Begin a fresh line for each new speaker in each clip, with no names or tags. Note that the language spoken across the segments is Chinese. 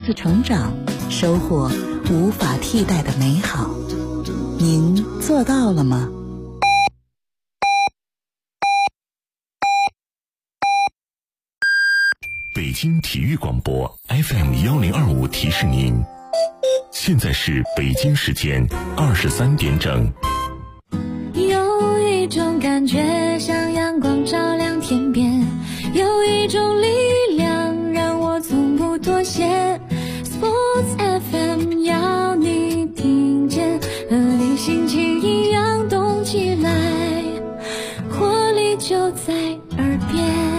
次成长，收获无法替代的美好。您做到了吗？
北京体育广播 FM1025提示您，现在是北京时间23点整。
有一种感觉像阳光照亮天边，有一种力量让我从不妥协。 Sports FM 要你听见，和你心情一样动起来，活力就在耳边。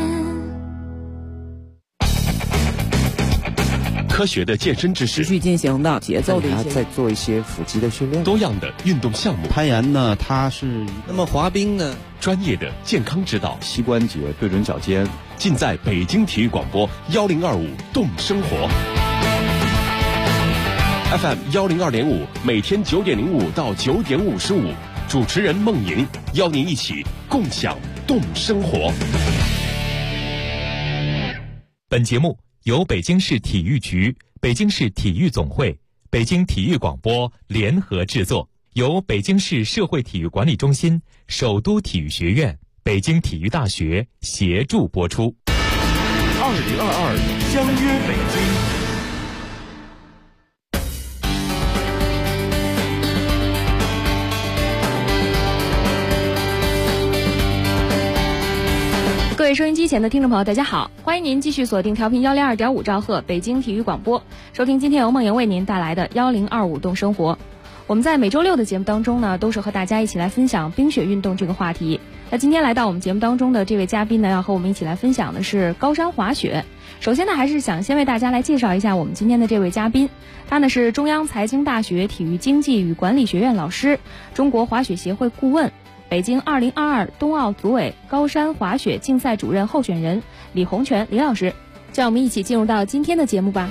科学的健身知识，
持续进行的节奏的一些，
在做一些腹肌的训练，
多样的运动项目。
攀岩呢，它是
那么滑冰呢，
专业的健康指导，
膝关节对准脚尖，
尽在北京体育广播1025动生活 FM 102.5，每天9点05到9点55，主持人孟莹邀您一起共享动生活。
本节目由北京市体育局、北京市体育总会、北京体育广播联合制作，由北京市社会体育管理中心、首都体育学院、北京体育大学协助播出。
2022相约北京。
各位收音机前的听众朋友，大家好，欢迎您继续锁定调频102.5兆赫北京体育广播，收听今天由梦莹为您带来的1025动生活。我们在每周六的节目当中呢，都是和大家一起来分享冰雪运动这个话题。那今天来到我们节目当中的这位嘉宾呢，要和我们一起来分享的是高山滑雪。首先呢，还是想先为大家来介绍一下我们今天的这位嘉宾，他呢是中央财经大学体育经济与管理学院老师，中国滑雪协会顾问，北京2022冬奥组委高山滑雪竞赛主任候选人李洪泉李老师，让我们一起进入到今天的节目吧。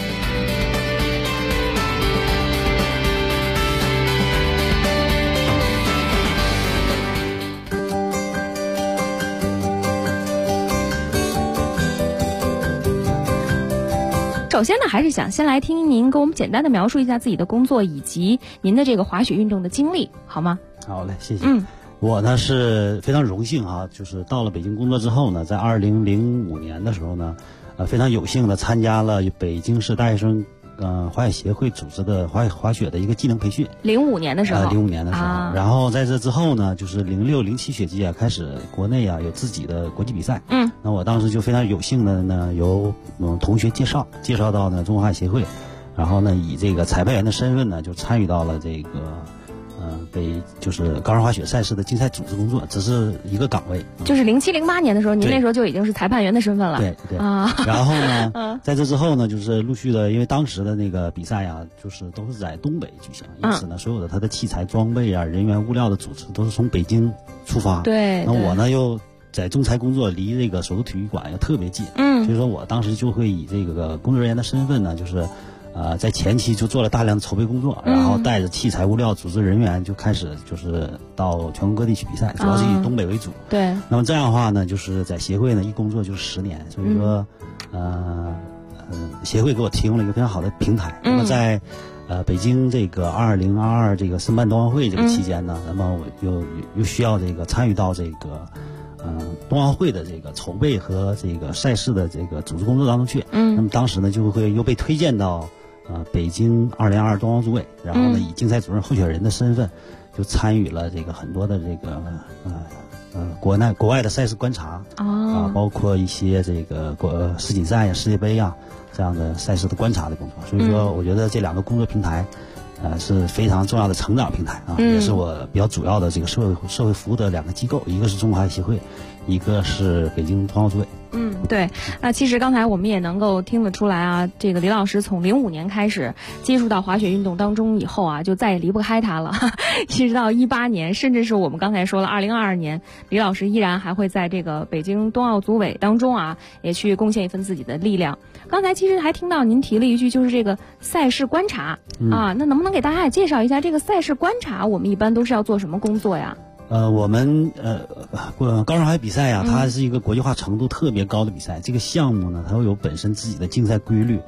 首先呢，还是想先来听您给我们简单的描述一下自己的工作以及您的这个滑雪运动的经历，好吗？
好嘞，谢谢。我呢是非常荣幸啊，就是到了北京工作之后呢，在2005年的时候呢，非常有幸的参加了北京市大学生滑雪协会组织的滑雪的一个技能培训。
05年的时候
，05年的时候，然后在这之后呢，就是06、07学季啊，开始国内啊有自己的国际比赛。那我当时就非常有幸的呢，由同学介绍到呢中国滑雪协会，然后呢以这个裁判员的身份呢，就参与到了这个就是高山滑雪赛事的竞赛组织工作，只是一个岗位。就是
07、08年的时候，您那时候就已经是裁判员的身份了。
对啊。然后呢，在这之后呢，就是陆续的，因为当时的那个比赛啊，就是都是在东北举行，因此呢，所有的它的器材装备啊、人员物料的组织都是从北京出发。
对。
那我呢又在中材工作，离这个首都体育馆又特别近。所以说我当时就会以这个工作人员的身份呢，就是在前期就做了大量的筹备工作，然后带着器材物料、组织人员就开始就是到全国各地去比赛，主要是以东北为主。
对。
那么这样的话呢，就是在协会呢一工作就是10年，所以说协会给我提供了一个非常好的平台。那么在北京这个2022这个申办冬奥会这个期间呢，那么我又需要这个参与到这个冬奥会的这个筹备和这个赛事的这个组织工作当中去。那么当时呢就会又被推荐到北京2022冬奥组委，然后呢以竞赛主任候选人的身份，就参与了这个很多的这个国外的赛事观察包括一些这个世锦赛呀、世界杯啊这样的赛事的观察的工作。所以说，我觉得这两个工作平台是非常重要的成长平台啊，也是我比较主要的这个社会服务的两个机构，一个是中国滑雪协会，一个是北京冬奥组委。
对。那其实刚才我们也能够听得出来啊，这个李老师从05年开始接触到滑雪运动当中以后啊，就再也离不开它了，一直到18年，甚至是我们刚才说了2022年，李老师依然还会在这个北京冬奥组委当中啊，也去贡献一份自己的力量。刚才其实还听到您提了一句，就是这个赛事观察那能不能给大家也介绍一下这个赛事观察，我们一般都是要做什么工作呀？
我们高山滑雪比赛呀，它是一个国际化程度特别高的比赛。这个项目呢，它会有本身自己的竞赛规律，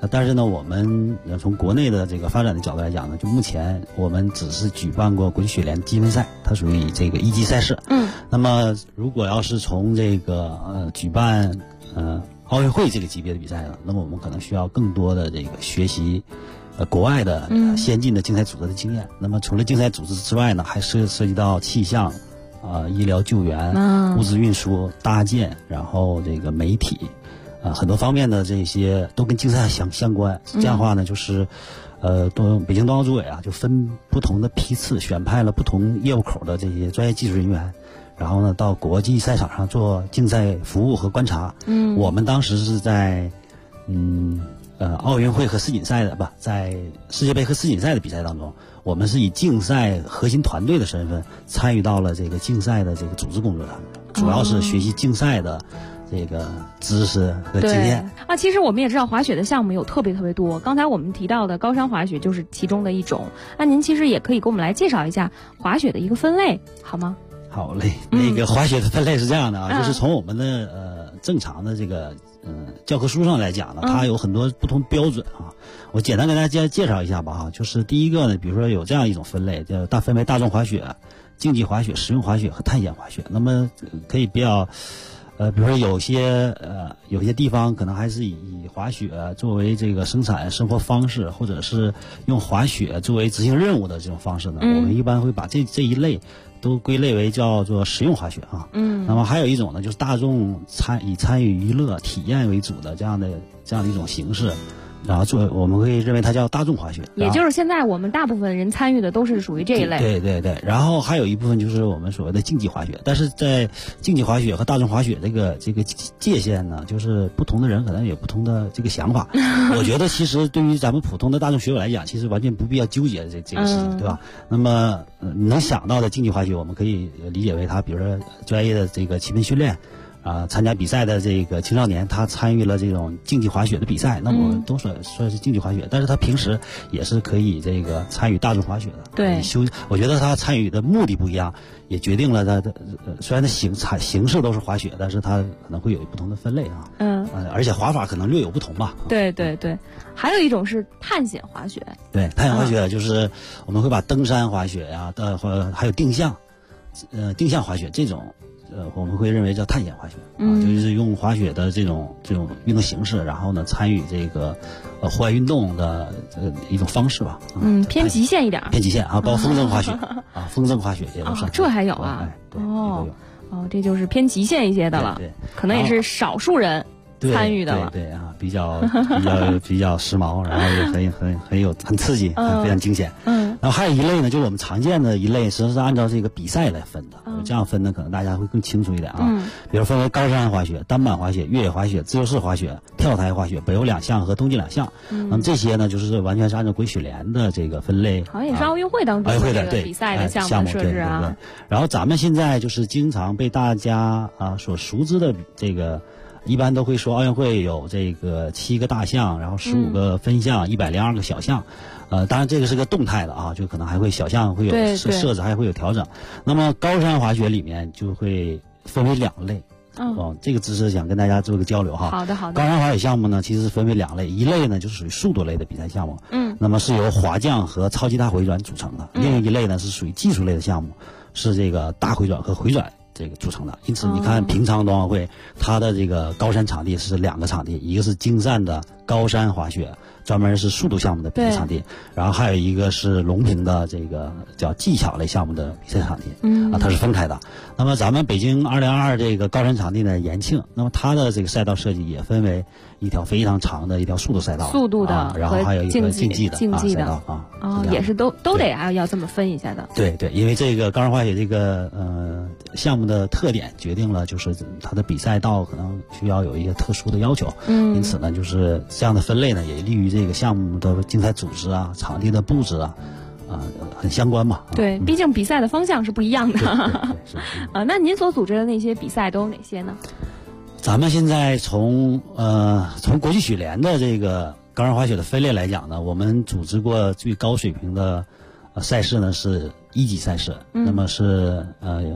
但是呢，我们从国内的这个发展的角度来讲呢，就目前我们只是举办过国际雪联积分赛，它属于这个一级赛事。那么如果要是从这个举办奥运会这个级别的比赛呢，那么我们可能需要更多的这个学习国外的先进的竞赛组织的经验。那么除了竞赛组织之外呢，还涉及到气象、医疗救援、物资运输、搭建，然后这个媒体。很多方面的这些都跟竞赛相关。这样的话呢，就是北京冬奥组委啊，就分不同的批次选派了不同业务口的这些专业技术人员，然后呢到国际赛场上做竞赛服务和观察。我们当时是在奥运会和世锦赛的在世界杯和世锦赛的比赛当中，我们是以竞赛核心团队的身份参与到了这个竞赛的这个组织工作上面，主要是学习竞赛的这个知识和经验
啊。其实我们也知道滑雪的项目有特别多，刚才我们提到的高山滑雪就是其中的一种。那您其实也可以给我们来介绍一下滑雪的一个分类，好吗？
好嘞，那个滑雪的分类是这样的啊，就是从我们的正常的这个教科书上来讲呢，它有很多不同标准啊。我简单给大家介绍一下吧哈。就是第一个呢，比如说有这样一种分类，叫分为大众滑雪、竞技滑雪、实用滑雪和探险滑雪。那么可以比较比如说有些地方可能还是以滑雪作为这个生产生活方式，或者是用滑雪作为执行任务的这种方式呢，我们一般会把这一类都归类为叫做实用滑雪啊。那么还有一种呢，就是大众以参与娱乐体验为主的这样的一种形式，然后我们会认为它叫大众滑雪，
也就是现在我们大部分人参与的都是属于这一类。
对。然后还有一部分就是我们所谓的竞技滑雪，但是在竞技滑雪和大众滑雪这个界限呢，就是不同的人可能有不同的这个想法。我觉得其实对于咱们普通的大众学友来讲，其实完全不必要纠结这个事情，对吧？那么能想到的竞技滑雪，我们可以理解为它，比如说专业的这个骑兵训练。参加比赛的这个青少年，他参与了这种竞技滑雪的比赛，那我们都算是竞技滑雪，但是他平时也是可以这个参与大众滑雪的。
对，
我觉得他参与的目的不一样，也决定了他的虽然他形式都是滑雪，但是他可能会有不同的分类啊。而且滑法可能略有不同吧。
对。还有一种是探险滑雪。
对，探险滑雪就是我们会把登山滑雪呀还有定向滑雪这种。我们会认为叫探险滑雪就是用滑雪的这种运动形式，然后呢参与这个户外运动的一种方式吧。
偏极限一点。
偏极限啊，包括风筝滑雪风筝滑雪也都算。
这还有啊？这就是偏极限一些的了。
对，
可能也是少数人参与的了。
对啊，比较时髦，然后也很刺激，非常惊险。然后还有一类呢，就是我们常见的一类，实际上是按照这个比赛来分的。这样分呢，可能大家会更清楚一点啊。比如分为高山滑雪、单板滑雪、越野滑雪、自由式滑雪、跳台滑雪、北欧2项和冬季2项。那么这些呢，就是完全是按照国际雪联的这个分类。
好像也是奥运会当中的比赛的项目设置啊。
对。然后咱们现在就是经常被大家所熟知的这个。一般都会说奥运会有这个7个大项，然后15个分项，102个小项。当然这个是个动态的啊，就可能还会小项会有设置，还会有调整。那么高山滑雪里面就会分为2类。这个知识想跟大家做个交流哈。
好的。
高山滑雪项目呢，其实分为2类，一类呢就是属于速度类的比赛项目，那么是由滑降和超级大回转组成的；另一类呢是属于技术类的项目，是这个大回转和回转。这个组成的。因此你看平昌冬奥会它的这个高山场地是2个场地，一个是京站的高山滑雪，专门是速度项目的比赛场地，然后还有一个是隆平的这个叫技巧类项目的比赛场地，它是分开的。那么咱们北京2022这个高山场地呢，延庆，那么它的这个赛道设计也分为一条非常长的一条速度赛道，
速度的，
然后还有一个竞技的赛道
也是都得要这么分一下的。
对，因为这个高山滑雪这个项目的特点决定了，就是它的比赛道可能需要有一些特殊的要求，因此呢，就是这样的分类呢，也利于这个项目的竞赛组织啊、场地的布置啊，很相关嘛。
对，毕竟比赛的方向是不一样的。
对
那您所组织的那些比赛都有哪些呢？
咱们现在从国际雪联的这个高山滑雪的分类来讲呢，我们组织过最高水平的赛事呢是1级赛事，那么是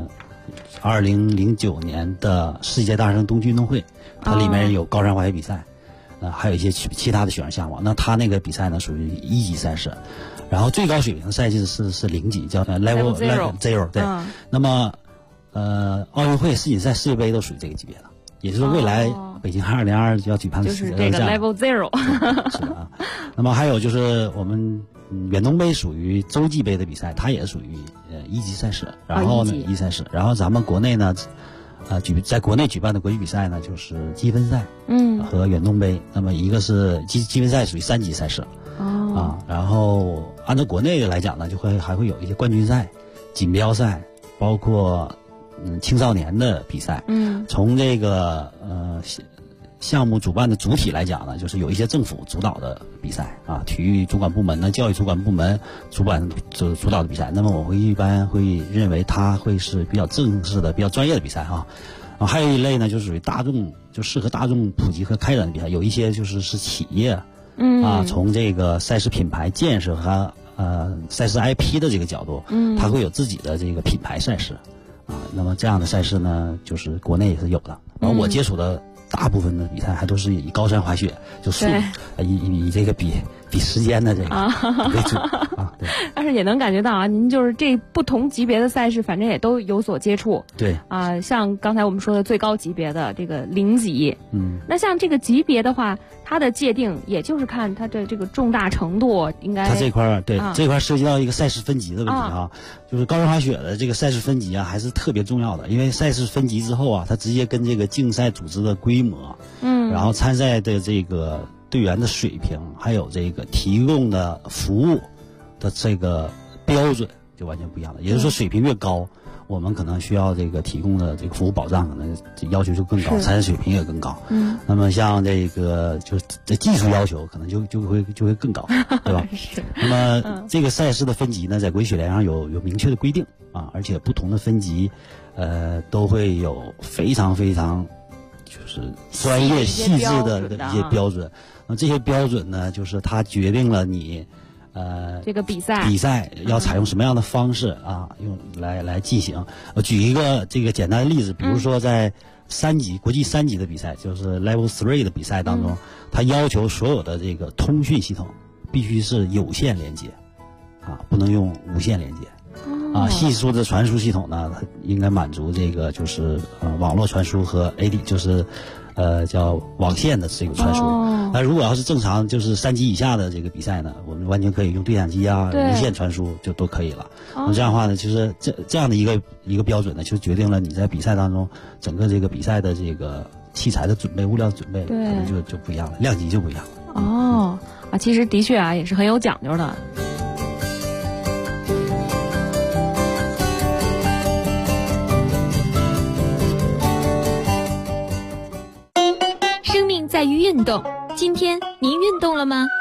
2009年的世界大学生冬季运动会，它里面有高山滑雪比赛。 还有一些其他的选手项目。那他那个比赛呢属于1级赛事，然后最高水平的赛季是0级，叫 level zero 对。那么奥运会、世锦赛、世界杯都属于这个级别的，也就是未来北京2022就要举办的
就是这个 level zero
是的啊。那么还有就是我们远东杯属于洲际杯的比赛，它也属于1级赛事，然后呢1级赛事，然后咱们国内呢在国内举办的国际比赛呢就是积分赛和远东杯，那么一个是积分赛属于3级赛事然后按照国内的来讲呢，还会有一些冠军赛、锦标赛，包括青少年的比赛。从这个项目主办的主体来讲呢，就是有一些政府主导的比赛体育主管部门呢、教育主管部门主导的比赛。那么我一般会认为它会是比较正式的、比较专业的比赛还有一类呢，就属于大众，就适合大众普及和开展的比赛。有一些就是企业从这个赛事品牌建设和赛事 IP 的这个角度，它会有自己的这个品牌赛事那么这样的赛事呢，就是国内也是有的。然后我接触的大部分的比赛还都是以高山滑雪，就速度以这个比时间的这个为主对。
但是也能感觉到您就是这不同级别的赛事，反正也都有所接触。
对
像刚才我们说的最高级别的这个0级，那像这个级别的话，它的界定也就是看它的这个重大程度，应该
它这块这块涉及到一个赛事分级的问题就是高山滑雪的这个赛事分级还是特别重要的，因为赛事分级之后它直接跟这个竞赛组织的规模，然后参赛的这个队员的水平，还有这个提供的服务的这个标准就完全不一样了。也就是说，水平越高，我们可能需要这个提供的这个服务保障可能要求就更高，参赛水平也更高。那么像这个就是这技术要求可能就会更高，对吧？那么这个赛事的分级呢，在国际雪联上有明确的规定而且不同的分级都会有非常非常就是专业细致的一些标准。那这些标准呢，就是它决定了你
这个比赛
要采用什么样的方式用来进行。我举一个这个简单的例子，比如说在国际3级的比赛，就是 Level 3的比赛当中，它要求所有的这个通讯系统必须是有线连接不能用无线连接。系数的传输系统呢，它应该满足这个就是网络传输和 AD 就是叫网线的这个传输。那如果要是正常就是3级以下的这个比赛呢，我们完全可以用对讲机无线传输就都可以了。那这样的话呢，其实这样的一个标准呢，就决定了你在比赛当中整个这个比赛的这个器材的准备、物料的准备可能就不一样了，量级就不一样了。
其实的确也是很有讲究的。
在于运动，今天您运动了吗？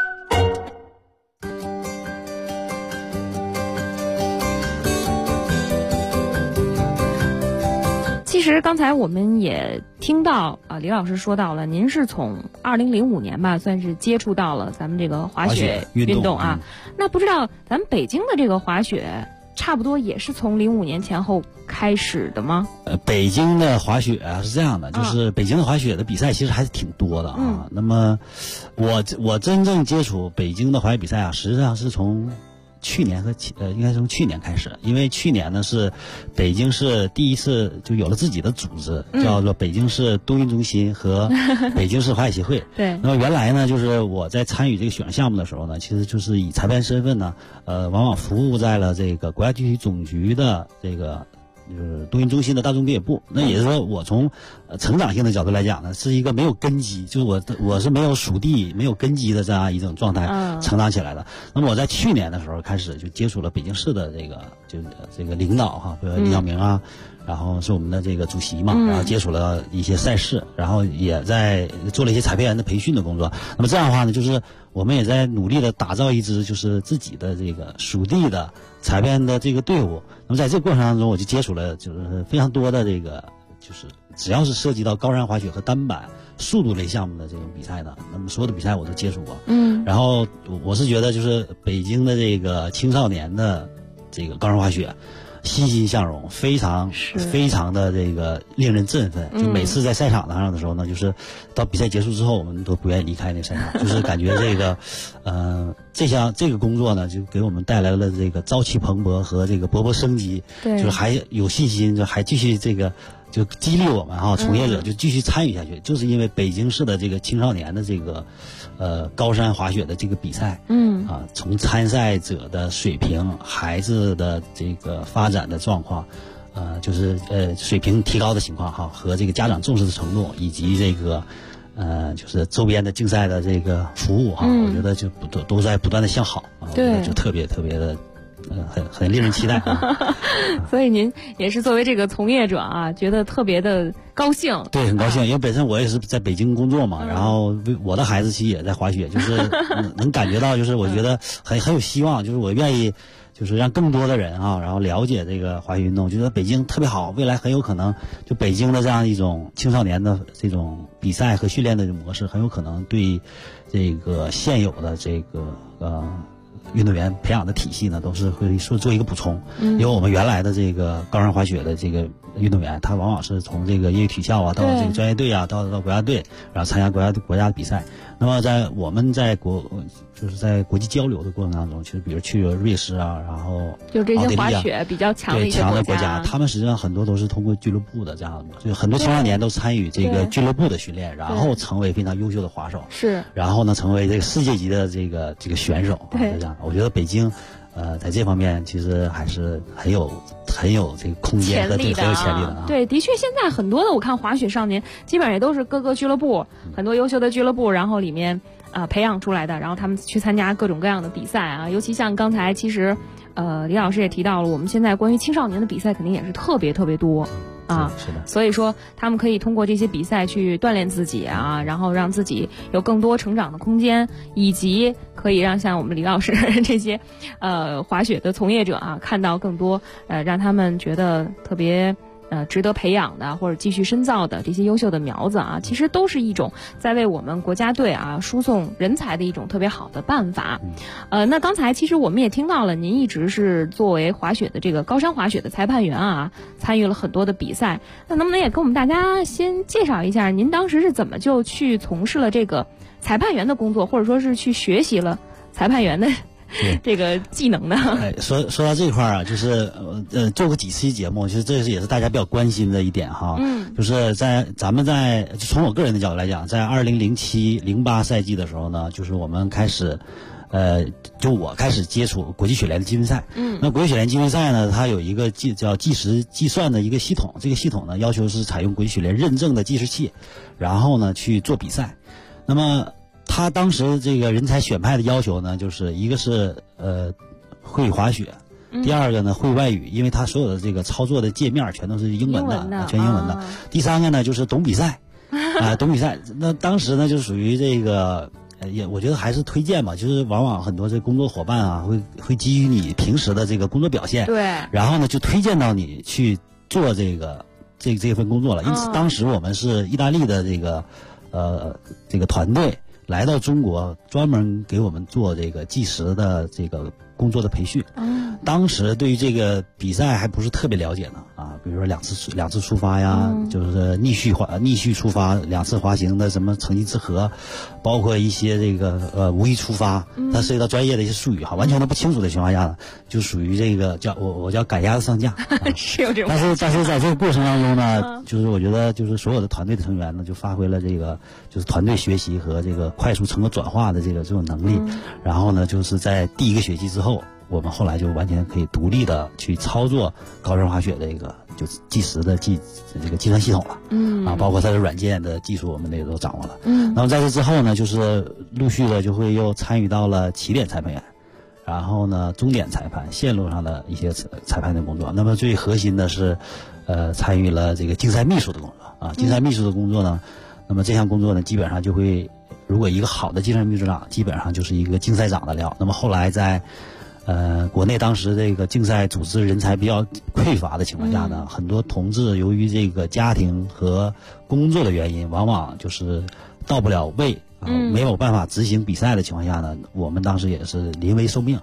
其实刚才我们也听到李老师说到了，您是从2005年吧，算是接触到了咱们这个滑雪运动那不知道咱们北京的这个滑雪差不多也是从05年前后开始的吗？
北京的滑雪是这样的，就是北京的滑雪的比赛其实还是挺多的那么我真正接触北京的滑雪比赛实际上是从去年应该是从去年开始，因为去年呢是北京市第一次就有了自己的组织，叫做北京市冬运中心和北京市滑雪协会。
对。
那么原来呢，就是我在参与这个雪上项目的时候呢，其实就是以裁判身份呢，往往服务在了这个国家体育总局的这个就是冬运中心的大众越野部。那也就是说，我从成长性的角度来讲呢，是一个没有根基，就是我是没有属地、没有根基的这样一种状态成长起来的。那么我在去年的时候开始就接触了北京市的这个领导比如李晓明然后是我们的这个主席嘛，然后接触了一些赛事，然后也在做了一些裁判员的培训的工作。那么这样的话呢，就是我们也在努力的打造一支就是自己的这个属地的裁判的这个队伍。那么在这个过程当中，我就接触了就是非常多的这个就是只要是涉及到高山滑雪和单板速度类项目的这种比赛呢，那么所有的比赛我都接触过。然后我是觉得就是北京的这个青少年的这个高山滑雪， 欣欣向荣，非常的这个令人振奋。就每次在赛场上的时候呢，就是到比赛结束之后，我们都不愿意离开那赛场，就是感觉这个这个工作呢，就给我们带来了这个朝气蓬勃和这个勃勃生机，就是还有信心，就还继续这个。就激励我们从业者就继续参与下去，就是因为北京市的这个青少年的这个高山滑雪的这个比赛，从参赛者的水平、孩子的这个发展的状况，就是水平提高的情况和这个家长重视的程度，以及这个就是周边的竞赛的这个服务我觉得就都在不断的向好我觉得就特别的。很令人期待
所以您也是作为这个从业者觉得特别的高兴。
对，很高兴，因为本身我也是在北京工作嘛，然后我的孩子其实也在滑雪，就是能感觉到，就是我觉得很有希望，就是我愿意就是让更多的人然后了解这个滑雪运动，觉得北京特别好，未来很有可能就北京的这样一种青少年的这种比赛和训练的模式，很有可能对这个现有的这个运动员培养的体系呢，都是会做一个补充。因为我们原来的这个高山滑雪的这个运动员，他往往是从这个业余体校到这个专业队到国家队，然后参加国家的比赛。那么我们在就是在国际交流的过程当中，其实比如去瑞士然后
就这些滑雪比较强的一些
国家，他们实际上很多都是通过俱乐部的这样的，就很多青少年都参与这个俱乐部的训练，然后成为非常优秀的滑手，然后呢成为这个世界级的这个选手。这样，我觉得北京在这方面其实还是很有这个空间和很有潜力的
对，的确，现在很多的我看滑雪少年，基本上也都是各个俱乐部，很多优秀的俱乐部，然后里面培养出来的，然后他们去参加各种各样的比赛尤其像刚才其实李老师也提到了，我们现在关于青少年的比赛肯定也是特别多。
是的，
所以说他们可以通过这些比赛去锻炼自己然后让自己有更多成长的空间，以及可以让像我们李老师这些滑雪的从业者看到更多让他们觉得特别值得培养的或者继续深造的这些优秀的苗子其实都是一种在为我们国家队输送人才的一种特别好的办法。那刚才其实我们也听到了，您一直是作为滑雪的这个高山滑雪的裁判员参与了很多的比赛。那能不能也跟我们大家先介绍一下，您当时是怎么就去从事了这个裁判员的工作，或者说是去学习了裁判员的这个技能呢？
说到这块就是做过几期节目，其实这也是大家比较关心的一点就是咱们从我个人的角度来讲，在2007-08赛季的时候呢，就是我们开始就我开始接触国际雪联的积分赛。那国际雪联积分赛呢，它有一个叫计时计算的一个系统，这个系统呢要求是采用国际雪联认证的计时器，然后呢去做比赛。那么他当时这个人才选派的要求呢，就是一个是会滑雪，第二个呢会外语，因为他所有的这个操作的界面全都是英文的，全英文的。第三个呢就是懂比赛懂比赛。那当时呢就属于这个我觉得还是推荐吧，就是往往很多这工作伙伴会基于你平时的这个工作表现，
对，
然后呢就推荐到你去做这份工作了。因此当时我们是意大利的这个团队来到中国，专门给我们做这个计时的这个工作的培训。当时对于这个比赛还不是特别了解呢比如说两次出发呀，就是逆序出发，2次滑行的什么成绩之和，包括一些这个无意出发，它涉及到专业的一些术语完全都不清楚的情况下呢，就属于这个叫我叫赶鸭子上架
是有这种。
但是在这个过程当中呢，就是我觉得就是所有的团队的成员呢，就发挥了这个就是团队学习和这个快速成果转化的这种能力。然后呢，就是在第一个学期之后，我们后来就完全可以独立的去操作高山滑雪的一个就是计时的这个计算系统了。包括它的软件的技术我们也都掌握了。那么在这之后呢，就是陆续的就会又参与到了起点裁判员，然后呢终点裁判，线路上的一些裁判的工作。那么最核心的是参与了这个竞赛秘书的工作竞赛秘书的工作呢，那么这项工作呢基本上就会，如果一个好的竞赛秘书长基本上就是一个竞赛长的料。那么后来在国内当时这个竞赛组织人才比较匮乏的情况下呢，很多同志由于这个家庭和工作的原因，往往就是到不了位没有办法执行比赛的情况下呢，我们当时也是临危受命。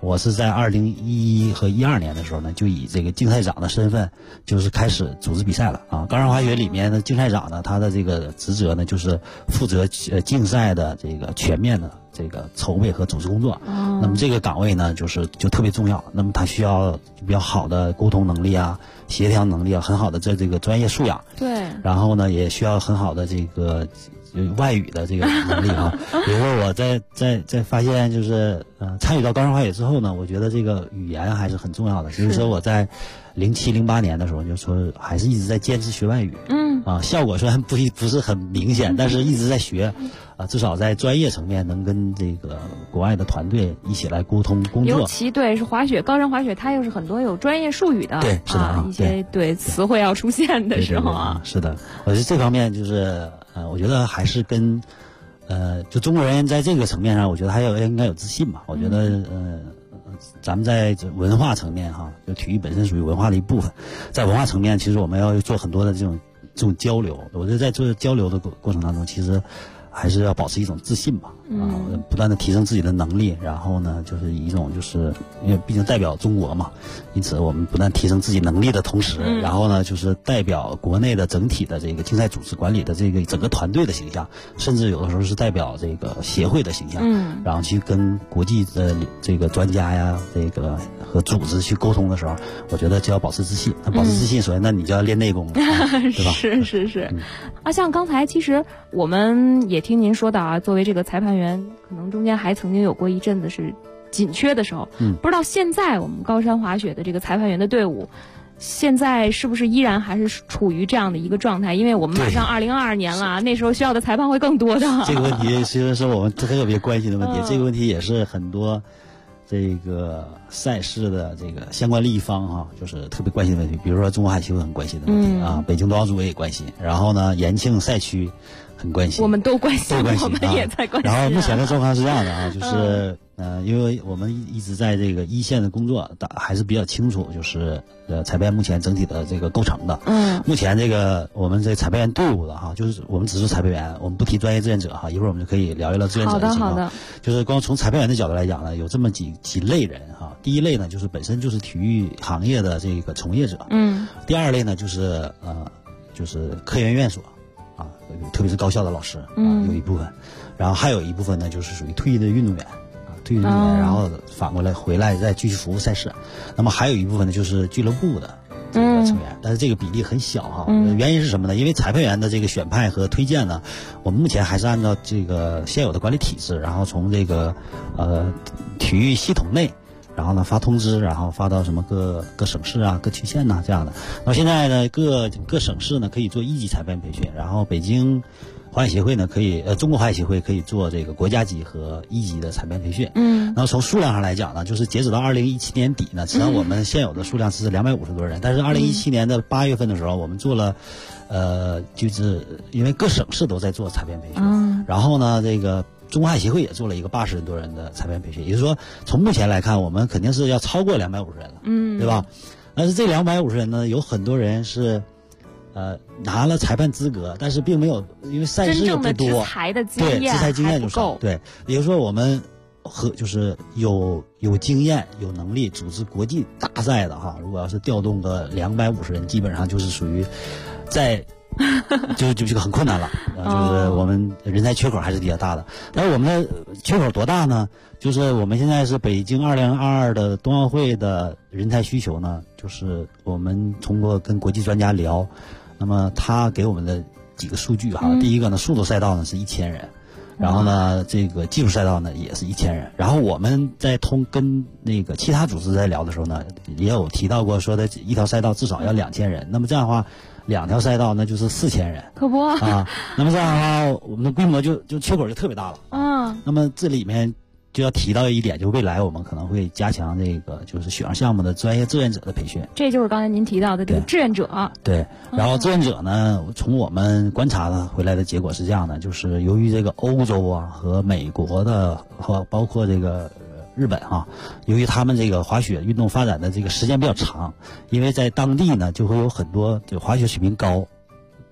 我是在2011和12年的时候呢，就以这个竞赛长的身份，就是开始组织比赛了啊。高山滑雪里面的竞赛长呢，他的这个职责呢，就是负责竞赛的这个全面的这个筹备和组织工作。那么这个岗位呢，就特别重要。那么他需要比较好的沟通能力啊，协调能力啊，很好的这个专业素养。
对。
然后呢，也需要很好的这个外语的这个能力啊。比如说我在发现就是参与到高山滑雪之后呢，我觉得这个语言还是很重要的。所以说我在07、08年的时候，就说还是一直在坚持学外语。效果虽然不是很明显，但是一直在学。至少在专业层面能跟这个国外的团队一起来沟通工作。
尤其对是滑雪，高山滑雪它又是很多有专业术语的，
对，是的
一些对词汇要出现的时候
啊，是的。我觉得这方面就是我觉得还是跟就中国人在这个层面上，我觉得应该有自信吧。我觉得咱们在文化层面哈，就体育本身属于文化的一部分，在文化层面，其实我们要做很多的这种交流。我觉得在做交流的过程当中，其实还是要保持一种自信吧，不断的提升自己的能力，然后呢，就是一种就是因为毕竟代表中国嘛，因此我们不断提升自己能力的同时，然后呢，就是代表国内的整体的这个竞赛组织管理的这个整个团队的形象，甚至有的时候是代表这个协会的形象，然后去跟国际的这个专家呀，这个和组织去沟通的时候，我觉得就要保持自信。那保持自信，首先那你就要练内功，对吧？
是。像刚才其实我们也听您说到啊，作为这个裁判员，可能中间还曾经有过一阵子是紧缺的时候。不知道现在我们高山滑雪的这个裁判员的队伍，现在是不是依然还是处于这样的一个状态？因为我们马上2022年了，那时候需要的裁判会更多的。
这个问题其实是我们特别关心的问题，这个问题也是很多这个赛事的这个相关利益方哈，就是特别关心的问题。比如说中国海协会很关心的问题啊，北京冬奥组委也关心，然后呢，延庆赛区很关心，
我们都关心，我们也在关心。
然后目前的状况是这样的啊，就是因为我们一直在这个一线的工作，还是比较清楚，就是裁判目前整体的这个构成的。目前这个我们这裁判员队伍的哈，就是我们只是裁判员，我们不提专业志愿者哈，一会儿我们就可以聊一聊志愿者的情况。
好的。
就是光从裁判员的角度来讲呢，有这么几类人哈。第一类呢，就是本身就是体育行业的这个从业者。第二类呢，就是科研院所啊，特别是高校的老师有一部分，然后还有一部分呢，就是属于退役的运动员。然后反过来回来再继续服务赛事。那么还有一部分呢，就是俱乐部的这个成员，但是这个比例很小哈。原因是什么呢？因为裁判员的这个选派和推荐呢，我们目前还是按照这个现有的管理体制，然后从这个体育系统内，然后呢发通知，然后发到什么各省市啊、各区县呐这样的。那么现在呢，各省市呢可以做一级裁判培训，然后北京滑雪协会呢中国滑雪协会可以做这个国家级和一级的裁判培训。然后从数量上来讲呢，就是截止到2017年底呢，实际上我们现有的数量是250多人，但是2017年的8月份的时候，我们做了就是因为各省市都在做裁判培训，然后呢这个中国滑雪协会也做了一个80多人的裁判培训，也就是说从目前来看，我们肯定是要超过250人了，对吧？但是这250人呢，有很多人是拿了裁判资格，但是并没有，因为赛事又不多，
真正的执裁的经验，
对，执裁经验就少。对，也就是说我们就是有经验、有能力组织国际大赛的哈，如果要是调动个250人，基本上就是属于在就这个很困难了，就是我们人才缺口还是比较大的。但是我们的缺口多大呢？就是我们现在是北京2022的冬奥会的人才需求呢，就是我们通过跟国际专家聊，那么他给我们的几个数据哈，第一个呢，速度赛道呢是1000人，然后呢，这个技术赛道呢也是1000人，然后我们在跟那个其他组织在聊的时候呢，也有提到过说的一条赛道至少要2000人，那么这样的话，2条赛道那就是4000人，
可不
啊，那么这样的话，我们的规模就缺口就特别大了。那么这里面就要提到一点，就未来我们可能会加强这个就是雪上项目的专业志愿者的培训，
这就是刚才您提到的这个志愿者。
对，然后志愿者呢，从我们观察的回来的结果是这样的，就是由于这个欧洲啊和美国的和包括这个日本啊，由于他们这个滑雪运动发展的这个时间比较长，因为在当地呢就会有很多这个滑雪水平高，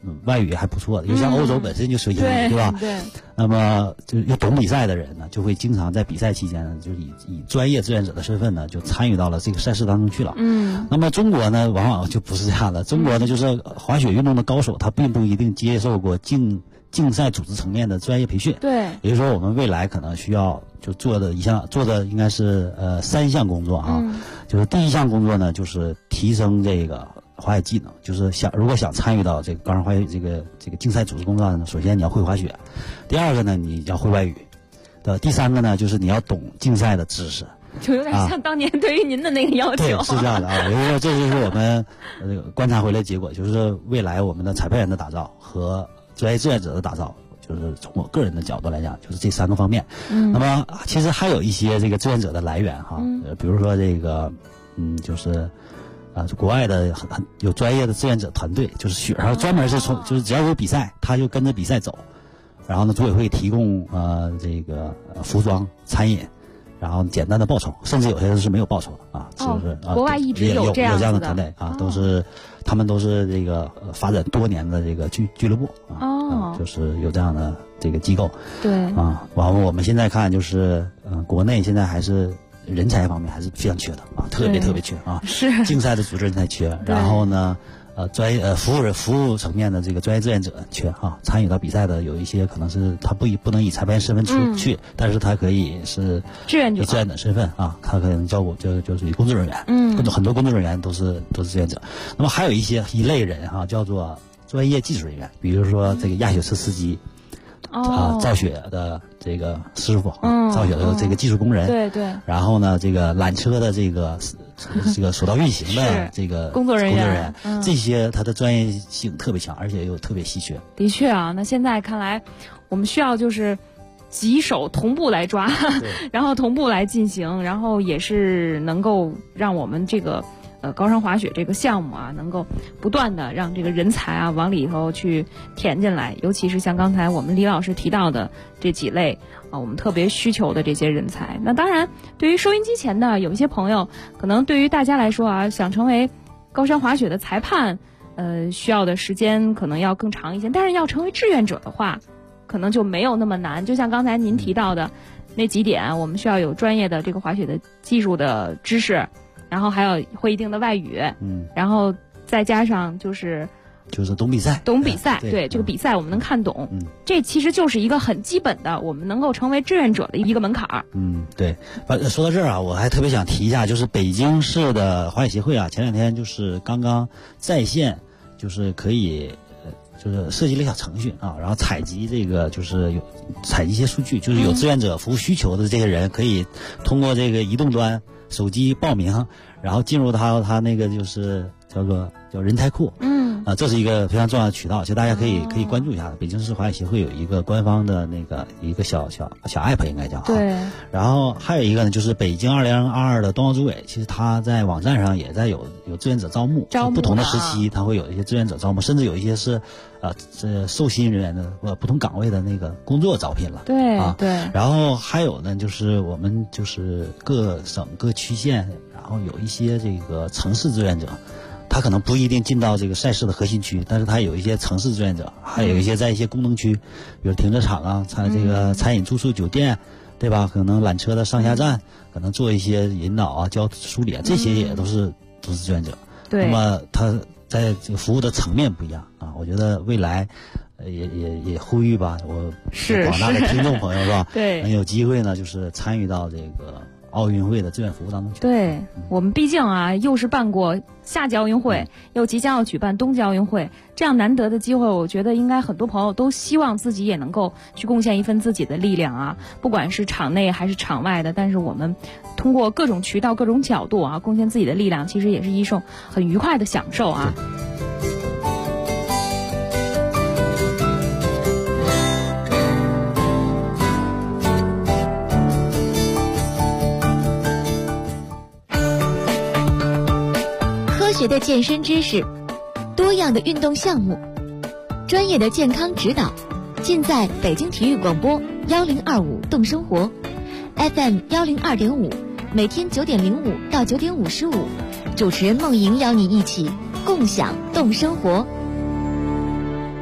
外语还不错的，就像欧洲本身就说英语，对吧？
对。
那么就又懂比赛的人呢，就会经常在比赛期间呢，就是以专业志愿者的身份呢，就参与到了这个赛事当中去了。那么中国呢，往往就不是这样的。中国呢，就是滑雪运动的高手，他并不一定接受过竞赛组织层面的专业培训。
对。
也就是说，我们未来可能需要就做的应该是3项工作啊。就是第一项工作呢，就是提升这个滑雪技能，就是如果想参与到这个高山滑雪这个竞赛组织工作呢，首先你要会滑雪，第二个呢你要会外语，第三个呢就是你要懂竞赛的知识，
就有点像当年对于您的那个要求。
对，是这样的啊。也就是说，这就是我们观察回来的结果，就是未来我们的彩排员的打造和专业志愿者的打造，就是从我个人的角度来讲，就是这3个方面。那么其实还有一些这个志愿者的来源哈，比如说这个就是国外的很有专业的志愿者团队，就是雪上专门是就是只要有比赛，他就跟着比赛走。然后呢，组委会提供这个服装、餐饮，然后简单的报酬，甚至有些人是没有报酬的啊，就是
国外一直有这样
的团队啊，他们都是这个发展多年的这个俱乐部啊，就是有这样的这个机构。
对
啊，然后我们现在看就是国内现在还是人才方面还是非常缺的啊，特别缺啊，
是
竞赛的组织人才缺，然后呢。专业服务层面的这个专业志愿者缺啊，参与到比赛的有一些可能是他不能以裁判身份出去，但是他可以是
志愿者
身份啊，他可能照顾就是工作人员，很多工作人员都是志愿者。那么还有一类人哈，叫做专业技术人员，比如说这个压雪车司机。造雪的这个师傅，造雪的这个技术工人，
对，
然后呢，这个缆车的这个手道运行的这个
工作人员，
这些他的专业性特别强，而且又特别稀缺。
的确啊，那现在看来，我们需要就是几手同步来抓，然后同步来进行，然后也是能够让我们这个。高山滑雪这个项目啊，能够不断的让这个人才啊往里头去填进来，尤其是像刚才我们李老师提到的这几类啊，我们特别需求的这些人才。那当然，对于收音机前的有一些朋友，可能对于大家来说啊，想成为高山滑雪的裁判，需要的时间可能要更长一些。但是要成为志愿者的话，可能就没有那么难。就像刚才您提到的那几点，我们需要有专业的这个滑雪的技术的知识。然后还有会一定的外语，然后再加上就是
懂比赛，
对这个比赛我们能看懂，这其实就是一个很基本的，我们能够成为志愿者的一个门槛儿。
对。说到这儿啊，我还特别想提一下，就是北京市的滑雪协会啊，前2天就是刚刚在线，就是可以。就是设计了一小程序啊，然后采集这个就是采集一些数据，就是有志愿者服务需求的这些人，可以通过这个移动端手机报名，然后进入他那个就是叫人才库，这是一个非常重要的渠道，其实大家可以关注一下。北京市滑雪协会有一个官方的那个一个小 app 应该叫
对。
然后还有一个呢，就是北京2022的冬奥组委，其实他在网站上也在有志愿者招募，不同的时期他会有一些志愿者招募，甚至有一些是这受薪人员的不同岗位的那个工作招聘了。
对
然后还有呢，就是我们就是各省各区县，然后有一些这个城市志愿者。他可能不一定进到这个赛事的核心区，但是他有一些城市志愿者，还有一些在一些功能区，比如停车场啊、餐饮、住宿、酒店，对吧？可能缆车的上下站，可能做一些引导啊、梳理啊，这些也都是志愿者。
对。
那么他在这个服务的层面不一样啊，我觉得未来。也呼吁吧，我广大的听众朋友是吧？
对，
能有机会呢，就是参与到这个奥运会的志愿服务当中去。
对，我们毕竟啊，又是办过夏季奥运会，又即将要举办冬季奥运会，这样难得的机会，我觉得应该很多朋友都希望自己也能够去贡献一份自己的力量啊，不管是场内还是场外的，但是我们通过各种渠道、各种角度啊，贡献自己的力量，其实也是一种很愉快的享受啊。
科学的健身知识，多样的运动项目，专业的健康指导，尽在北京体育广播1025动生活 FM 102.5，每天9点05到9点55，主持人梦莹邀你一起共享动生活。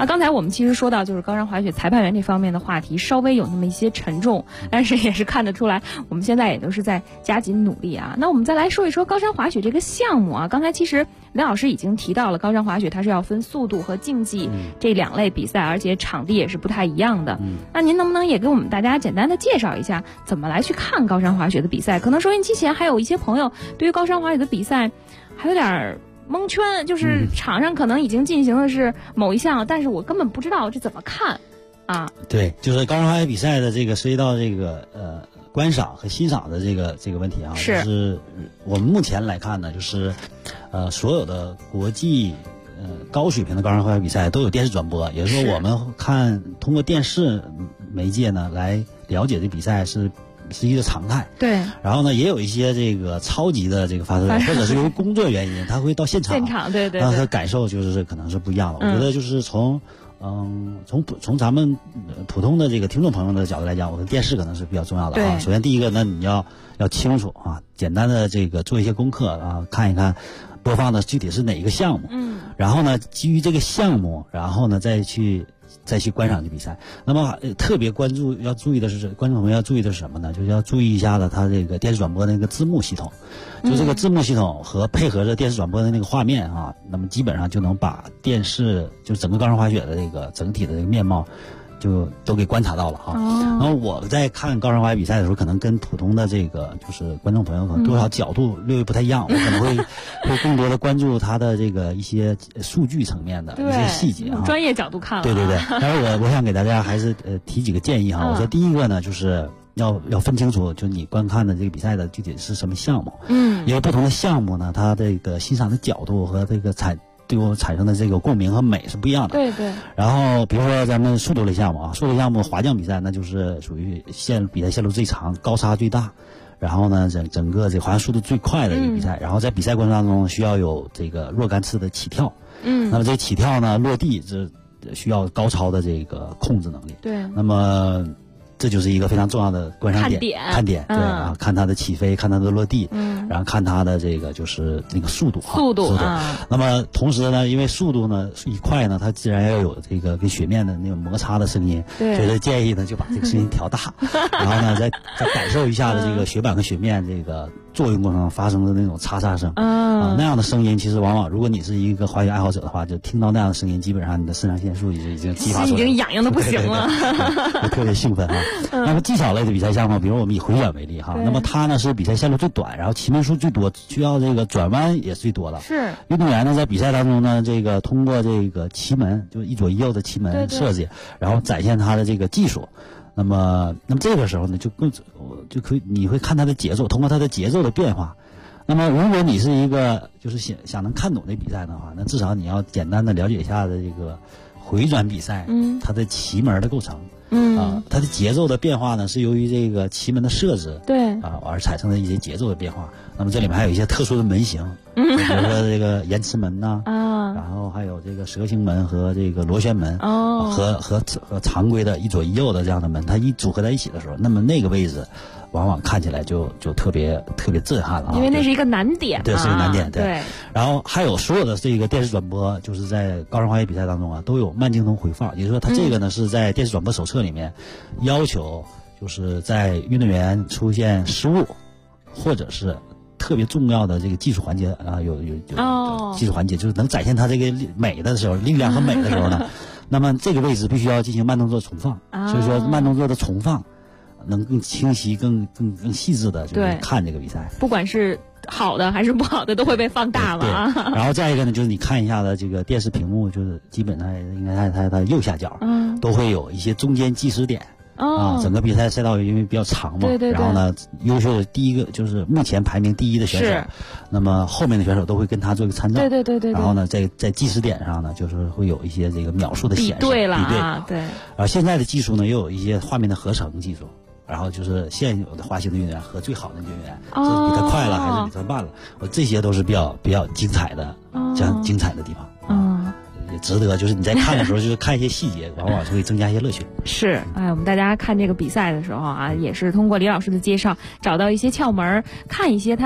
刚才我们其实说到就是高山滑雪裁判员这方面的话题，稍微有那么一些沉重，但是也是看得出来，我们现在也都是在加紧努力啊。那我们再来说一说高山滑雪这个项目啊，刚才其实梁老师已经提到了，高山滑雪它是要分速度和竞技这2类比赛，而且场地也是不太一样的。那您能不能也给我们大家简单的介绍一下，怎么来去看高山滑雪的比赛？可能收音机前还有一些朋友对于高山滑雪的比赛还有点蒙圈，就是场上可能已经进行的是某一项，但是我根本不知道这怎么看啊。
对，就是高山滑雪比赛的这个涉及到这个观赏和欣赏的这个问题啊，就是我们目前来看呢，就是所有的国际高水平的高山滑雪比赛都有电视转播，也就是说我们通过电视媒介呢来了解这比赛是一个常态。
对。
然后呢，也有一些这个超级的这个发射员，或者是由于工作原因，他会到现场，
对，
那他感受就是可能是不一样的。我觉得就是从咱们普通的这个听众朋友的角度来讲，我的电视可能是比较重要的啊。首先第一个呢，你要清楚啊，简单的这个做一些功课啊，看一看播放的具体是哪一个项目。然后呢，基于这个项目，然后呢再去观赏这比赛。那么特别观众朋友要注意的是什么呢？就是要注意一下的，它这个电视转播的那个字幕系统，就这个字幕系统和配合着电视转播的那个画面啊，那么基本上就能把电视就整个高山滑雪的这个整体的这个面貌就都给观察到了哈。然后我在看高山滑雪比赛的时候，可能跟普通的这个就是观众朋友可能多少角度略微不太一样，我可能会更多的关注他的这个一些数据层面的一些细节啊，
专业角度看了。
对。但是我想给大家还是提几个建议哈。我说第一个呢，就是要分清楚，就你观看的这个比赛的具体是什么项目。因为不同的项目呢，它这个欣赏的角度和这个对我产生的这个共鸣和美是不一样的。
对。
然后比如说咱们速度类项目啊，速度类项目滑降比赛，那就是属于比赛线路最长、高差最大，然后呢整个这滑行速度最快的一个比赛。然后在比赛过程当中需要有这个若干次的起跳。那么这起跳呢，落地这需要高超的这个控制能力。
对。
那么这就是一个非常重要的观赏点，看点，对啊，看它的起飞，看它的落地，然后看它的这个就是那个速度啊。那么同时呢，因为速度呢一快呢，它自然要有这个跟雪面的那种摩擦的声音，所以建议呢就把这个声音调大，然后呢再感受一下的这个雪板和雪面这个作用过程中发生的那种擦砂声啊，那样的声音其实往往如果你是一个滑雪爱好者的话，就听到那样的声音，基本上你的肾上腺素已经激发出来了，
已经痒痒的不行了，
就特别兴奋啊。那么技巧类的比赛项目，比如我们以回转为例哈，那么它呢是比赛线路最短，然后骑门数最多，需要这个转弯也最多的。
是
运动员呢在比赛当中呢，这个通过这个骑门，就一左一右的骑门设计，然后展现他的这个技术。那么这个时候呢，就可以你会看他的节奏，通过他的节奏的变化。那么如果你是一个就是想能看懂这比赛的话，那至少你要简单的了解一下的这个回转比赛，它的骑门的构成。它的节奏的变化呢，是由于这个旗门的设置，而产生的一些节奏的变化。那么这里面还有一些特殊的门型，比如说这个延迟门呐，然后还有这个蛇形门和这个螺旋门，和常规的一左一右的这样的门，它一组合在一起的时候，那么那个位置往往看起来就特别震撼了，
因为那是一个难点，
对，是一个难点，对。然后还有所有的这个电视转播，就是在高山滑雪比赛当中啊，都有慢镜头回放，也就是说，它这个呢是在电视转播手册里面要求，就是在运动员出现失误或者是特别重要的这个技术环节啊，有技术环节，就是能展现它这个美的时候，力量和美的时候呢，那么这个位置必须要进行慢动作重放，所以说慢动作的重放能更清晰、更细致的就是看这个比赛，
不管是好的还是不好的都会被放大了啊。
然后再一个呢，就是你看一下的这个电视屏幕，就是基本上应该它右下角都会有一些中间计时点。整个比赛赛道因为比较长嘛，然后呢，优秀的第一个就是目前排名第一的选手，那么后面的选手都会跟他做一个参照，
对。
然后呢，在计时点上呢，就是会有一些这个秒数的显示，
比对了啊，对。
然后现在的技术呢，又有一些画面的合成技术，然后就是现有的滑行的运动员和最好的运动员，是比他快了还是比他慢了，这些都是比较精彩的，这样精彩的地方。也值得，就是你在看的时候，就是看一些细节，往往是会增加一些乐趣。
是，我们大家看这个比赛的时候啊，也是通过李老师的介绍，找到一些窍门，看一些他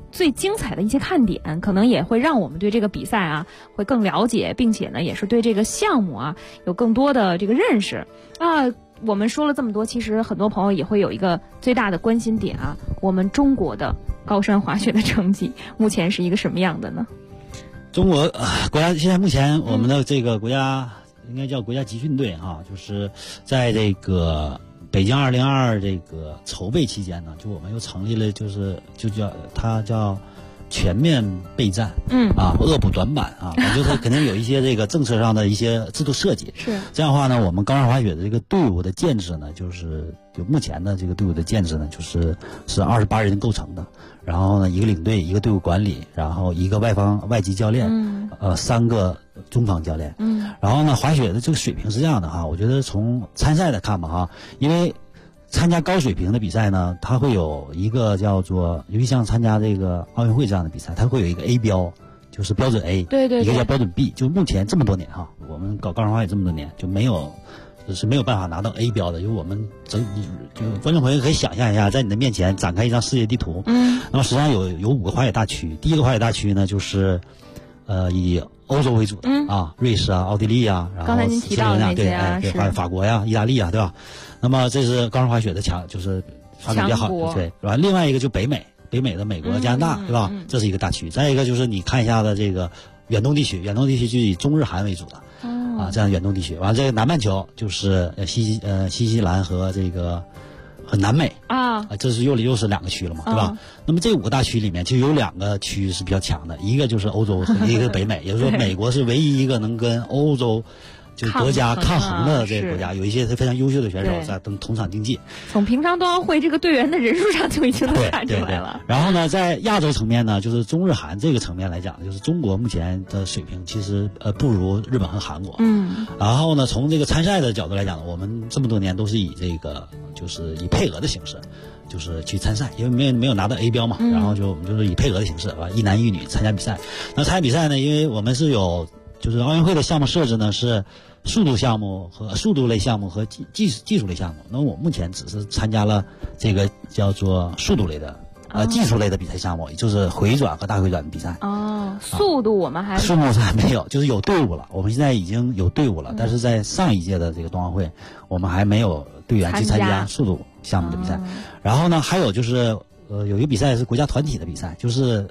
最精彩的一些看点，可能也会让我们对这个比赛啊会更了解，并且呢也是对这个项目啊有更多的这个认识啊。我们说了这么多，其实很多朋友也会有一个最大的关心点啊，我们中国的高山滑雪的成绩目前是一个什么样的呢？
中国国家现在目前我们的这个国家应该叫国家集训队就是在这个北京2022这个筹备期间呢，就我们又成立了，它叫全面备战，恶补短板就是肯定有一些这个政策上的一些制度设计。
是
这样的话呢，我们高山滑雪的这个队伍的建制呢，就目前的这个队伍的建制呢，是28人构成的。然后呢，一个领队，一个队伍管理，然后一个外籍教练，3个中方教练。然后呢，滑雪的这个水平是这样的我觉得从参赛的看吧因为参加高水平的比赛呢，它会有一个叫做，尤其像参加这个奥运会这样的比赛，它会有一个 A 标，就是标准 A，
对，
一个叫标准 B。就目前这么多年我们搞高山滑雪这么多年，就没有办法拿到 A 标的。就我们就观众朋友可以想象一下，在你的面前展开一张世界地图，那么实际上有5个滑雪大区。第一个滑雪大区呢，就是以欧洲为主的瑞士奥地利然后
刚才您提到的那些
对，法国意大利对吧？那么这是高山滑雪的就是发展比较好的，对，然后另外一个就北美的美国、加拿大，对吧？这是一个大区。再一个就是你看一下的这个远东地区就以中日韩为主的这样远东地区。完了这个南半球就是新西兰和这个和南美这是又是2个区了嘛，对吧？那么这5个大区里面，其实有2个区域是比较强的，一个就是欧洲，一个北美。也就是说，美国是唯一一个能跟欧洲就国家抗衡的这个国家，有一些非常优秀的选手在同场竞技。
从平昌冬奥会这个队员的人数上就已经能看出来了。
然后呢，在亚洲层面呢，就是中日韩这个层面来讲，就是中国目前的水平其实不如日本和韩国。然后呢，从这个参赛的角度来讲，我们这么多年都是以这个就是以配额的形式，就是去参赛，因为没有拿到 A 标嘛，然后我们就是以配额的形式一男一女参加比赛。那参加比赛呢，因为我们是有就是奥运会的项目设置呢是速度项目和速度类项目和技术类项目。那我目前只是参加了这个叫做速度类的技术类的比赛项目，也就是回转和大回转的比赛。
速度我们
速度还没有，就是有队伍了。我们现在已经有队伍了，但是在上一届的这个冬奥会，我们还没有队员去参加速度项目的比赛。然后呢，还有就是有一个比赛是国家团体的比赛，就是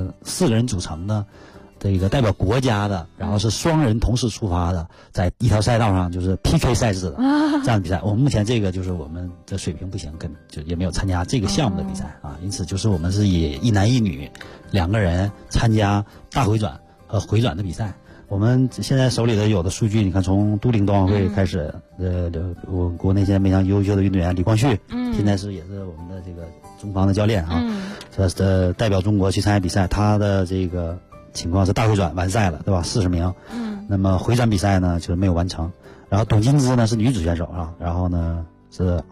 4个人组成的。这个代表国家的，然后是双人同时出发的，在一条赛道上就是 PK 赛制的这样的比赛。我们目前这个就是我们的水平不行，就也没有参加这个项目的比赛因此就是我们是以一男一女2个人参加大回转和回转的比赛。我们现在手里的有的数据，你看从都灵冬奥会开始，我国内现在非常优秀的运动员李光旭，现在也是我们的这个中方的教练代表中国去参加比赛，他的这个情况是大回转完赛了，对吧？40名。那么回转比赛呢，就是没有完成。然后董金芝呢是女子选手然后呢是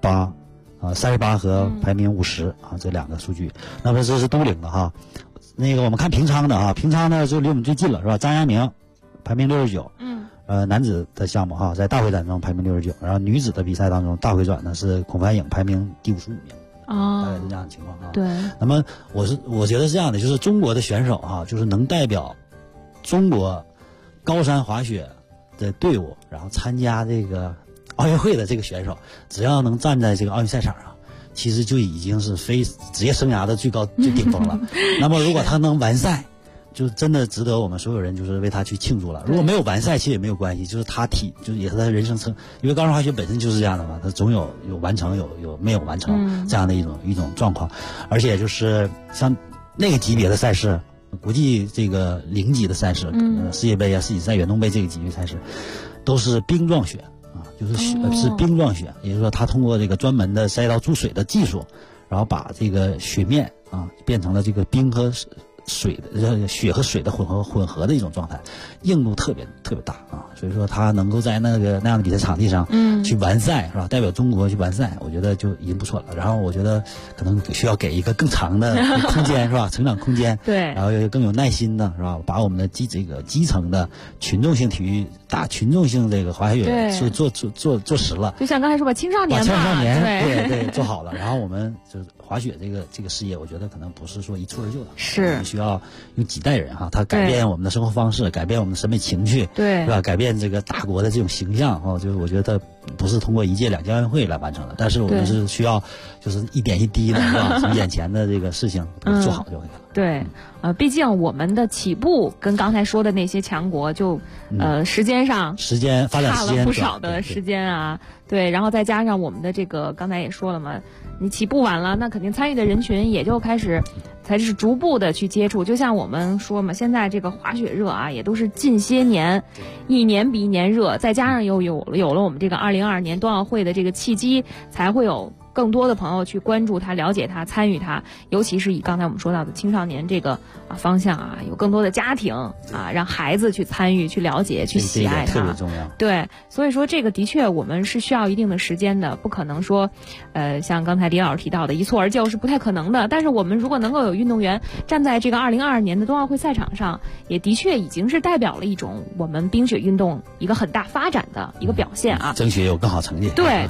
38和排名50这2个数据。那么这是都灵的那个我们看平昌的平昌呢就离我们最近了，是吧？张亚明排名69。男子的项目在大回转中排名69，然后女子的比赛当中大回转呢是孔凡颖排名第55名。大概是这样的情况
对。
那么我觉得是这样的，就是中国的选手就是能代表中国高山滑雪的队伍，然后参加这个奥运会的这个选手，只要能站在这个奥运赛场上，其实就已经是非职业生涯的最顶峰了。那么如果他能完赛，就真的值得我们所有人就是为他去庆祝了。如果没有完赛，其实也没有关系，就是就是也是他人生因为高山滑雪本身就是这样的嘛，他总有完成有没有完成这样的一种状况。而且就是像那个级别的赛事，国际这个0级的赛事，世界杯世锦赛、远东杯这个级别赛事，都是冰状雪就是是冰状雪，也就是说他通过这个专门的赛道注水的技术，然后把这个雪面变成了这个冰和水的雪和水的混合的一种状态，硬度特别大所以说他能够在那样的比赛场地上去完赛是吧？代表中国去完赛，我觉得就已经不错了。然后我觉得可能需要给一个更长的空间是吧？成长空间，
对，
然后更有耐心的是吧？把我们的基层的群众性体育、大群众性这个滑雪做实了。
就像刚才说吧，青少年
对做好了。然后我们就是滑雪这个事业，我觉得可能不是说一蹴而就的，
是
我们需要用几代人哈，他改变我们的生活方式，改变我们的审美情绪，
对，
是吧？改变这个大国的这种形象啊，就是我觉得不是通过1届2届奥运会来完成的，但是我们是需要就是一点一滴的，是吧？从眼前的这个事情做好就可以了。
对，毕竟我们的起步跟刚才说的那些强国就时间发展时间差了不少的时间啊，对，然后再加上我们的这个刚才也说了嘛，你起步晚了，那肯定参与的人群也就才是逐步的去接触。就像我们说嘛，现在这个滑雪热啊，也都是近些年一年比一年热，再加上又有了我们这个2022年冬奥会的这个契机，才会有更多的朋友去关注它、了解它、参与它，尤其是以刚才我们说到的青少年这个方向啊，有更多的家庭啊，让孩子去参与、去了解、去喜爱它，
特别重要。
对，所以说这个的确我们是需要一定的时间的，不可能说，像刚才李老师提到的一蹴而就，是不太可能的。但是我们如果能够有运动员站在这个2022年的冬奥会赛场上，也的确已经是代表了一种我们冰雪运动一个很大发展的一个表现啊，
争取有更好成绩。
对。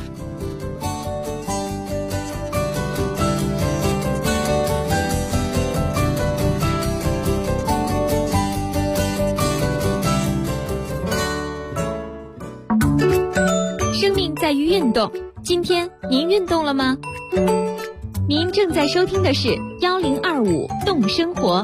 生命在于运动，今天您运动了吗？您正在收听的是1025动生活。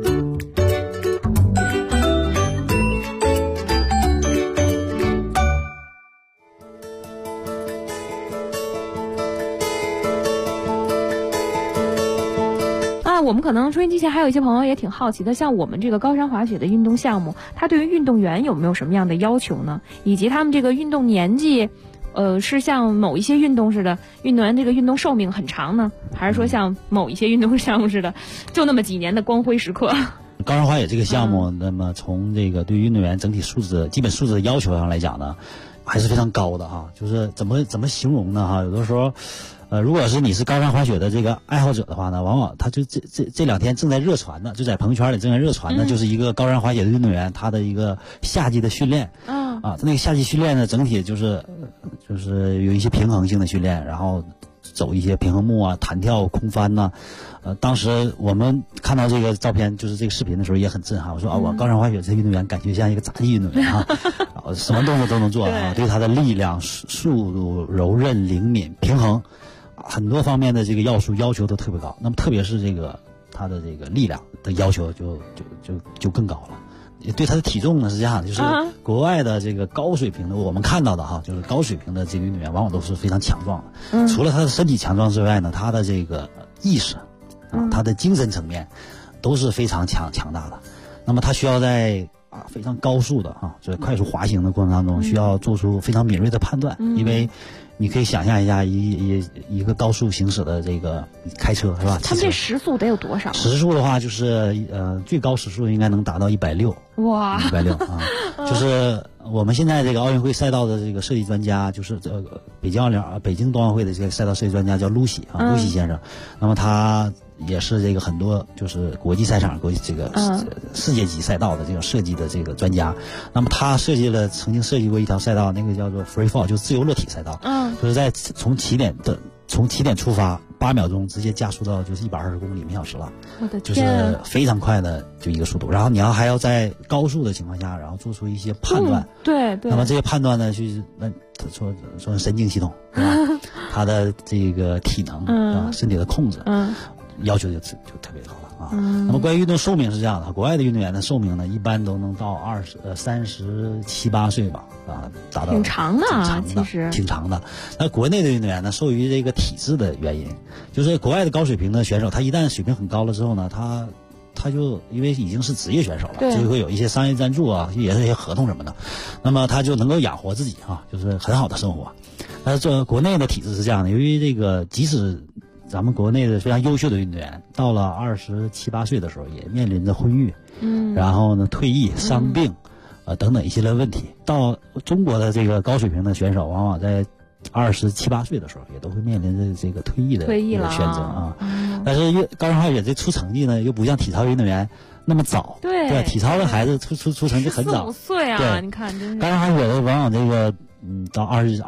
我们可能收音机前还有一些朋友也挺好奇的，像我们这个高山滑雪的运动项目，它对于运动员有没有什么样的要求呢？以及他们这个运动年纪，是像某一些运动似的，运动员这个运动寿命很长呢，还是说像某一些运动项目似的，就那么几年的光辉时刻？
高山滑雪这个项目，那么从这个对运动员整体基本素质的要求上来讲呢，还是非常高的哈。就是怎么形容呢哈？有的时候。如果是你是高山滑雪的这个爱好者的话呢，往往他就这两天正在热传的，就在朋友圈里正在热传的，就是一个高山滑雪的运动员他的一个夏季的训练。他那个夏季训练呢，整体就是有一些平衡性的训练，然后走一些平衡木啊、弹跳、空翻呐。当时我们看到这个照片，就是这个视频的时候也很震撼。我说我高山滑雪这运动员感觉像一个杂技运动员啊，什么动作都能做啊，对他的力量、速度、柔韧、灵敏、平衡。很多方面的这个要求都特别高，那么特别是这个他的这个力量的要求就更高了。对他的体重呢是这样的，就是国外的这个高水平的，我们看到的哈，就是高水平的这个运动员往往都是非常强壮的。除了他的身体强壮之外呢，他的这个意识他的精神层面都是非常强大的。那么他需要在非常高速的就是快速滑行的过程当中，需要做出非常敏锐的判断，因为你可以想象一下一个高速行驶的这个开车是吧？
他们这时速得有多少？
时速的话就是最高时速应该能达到160。
哇
，160啊！就是我们现在这个奥运会赛道的这个设计专家，就是北京冬奥会的这个赛道设计专家叫露西露西先生。那么他也是这个很多就是国际赛场、这个世界级赛道的这种设计的这个专家。那么他曾经设计过一条赛道，那个叫做 free fall， 就是自由落体赛道。就是从起点出发8秒钟，直接加速到就是120公里每小时了。
我的天！
就是非常快的就一个速度，然后你还要在高速的情况下，然后做出一些判断。
对。
那么这些判断呢，说神经系统，对吧？他的这个体能身体的控制，要求就特别高了啊。那么关于运动寿命是这样的，国外的运动员的寿命呢，一般都能到37、8岁吧，达到
挺长的，其实
挺长的。那国内的运动员呢，受于这个体制的原因，就是国外的高水平的选手，他一旦水平很高了之后呢，他就因为已经是职业选手了，就会有一些商业赞助啊，也是一些合同什么的，那么他就能够养活自己就是很好的生活。但是做国内的体制是这样的，由于这个即使咱们国内的非常优秀的运动员，到了27、8岁的时候，也面临着婚育，然后呢退役、伤病， 等等一系列问题。到中国的这个高水平的选手，往往在27、8岁的时候，也都会面临着这个退役的一个选择啊。但是高山滑雪这出成绩呢，又不像体操运动员那么早。对，体操的孩子出成绩很早，
4、5岁啊，
对，
你看真是。
高山滑雪的往往这个到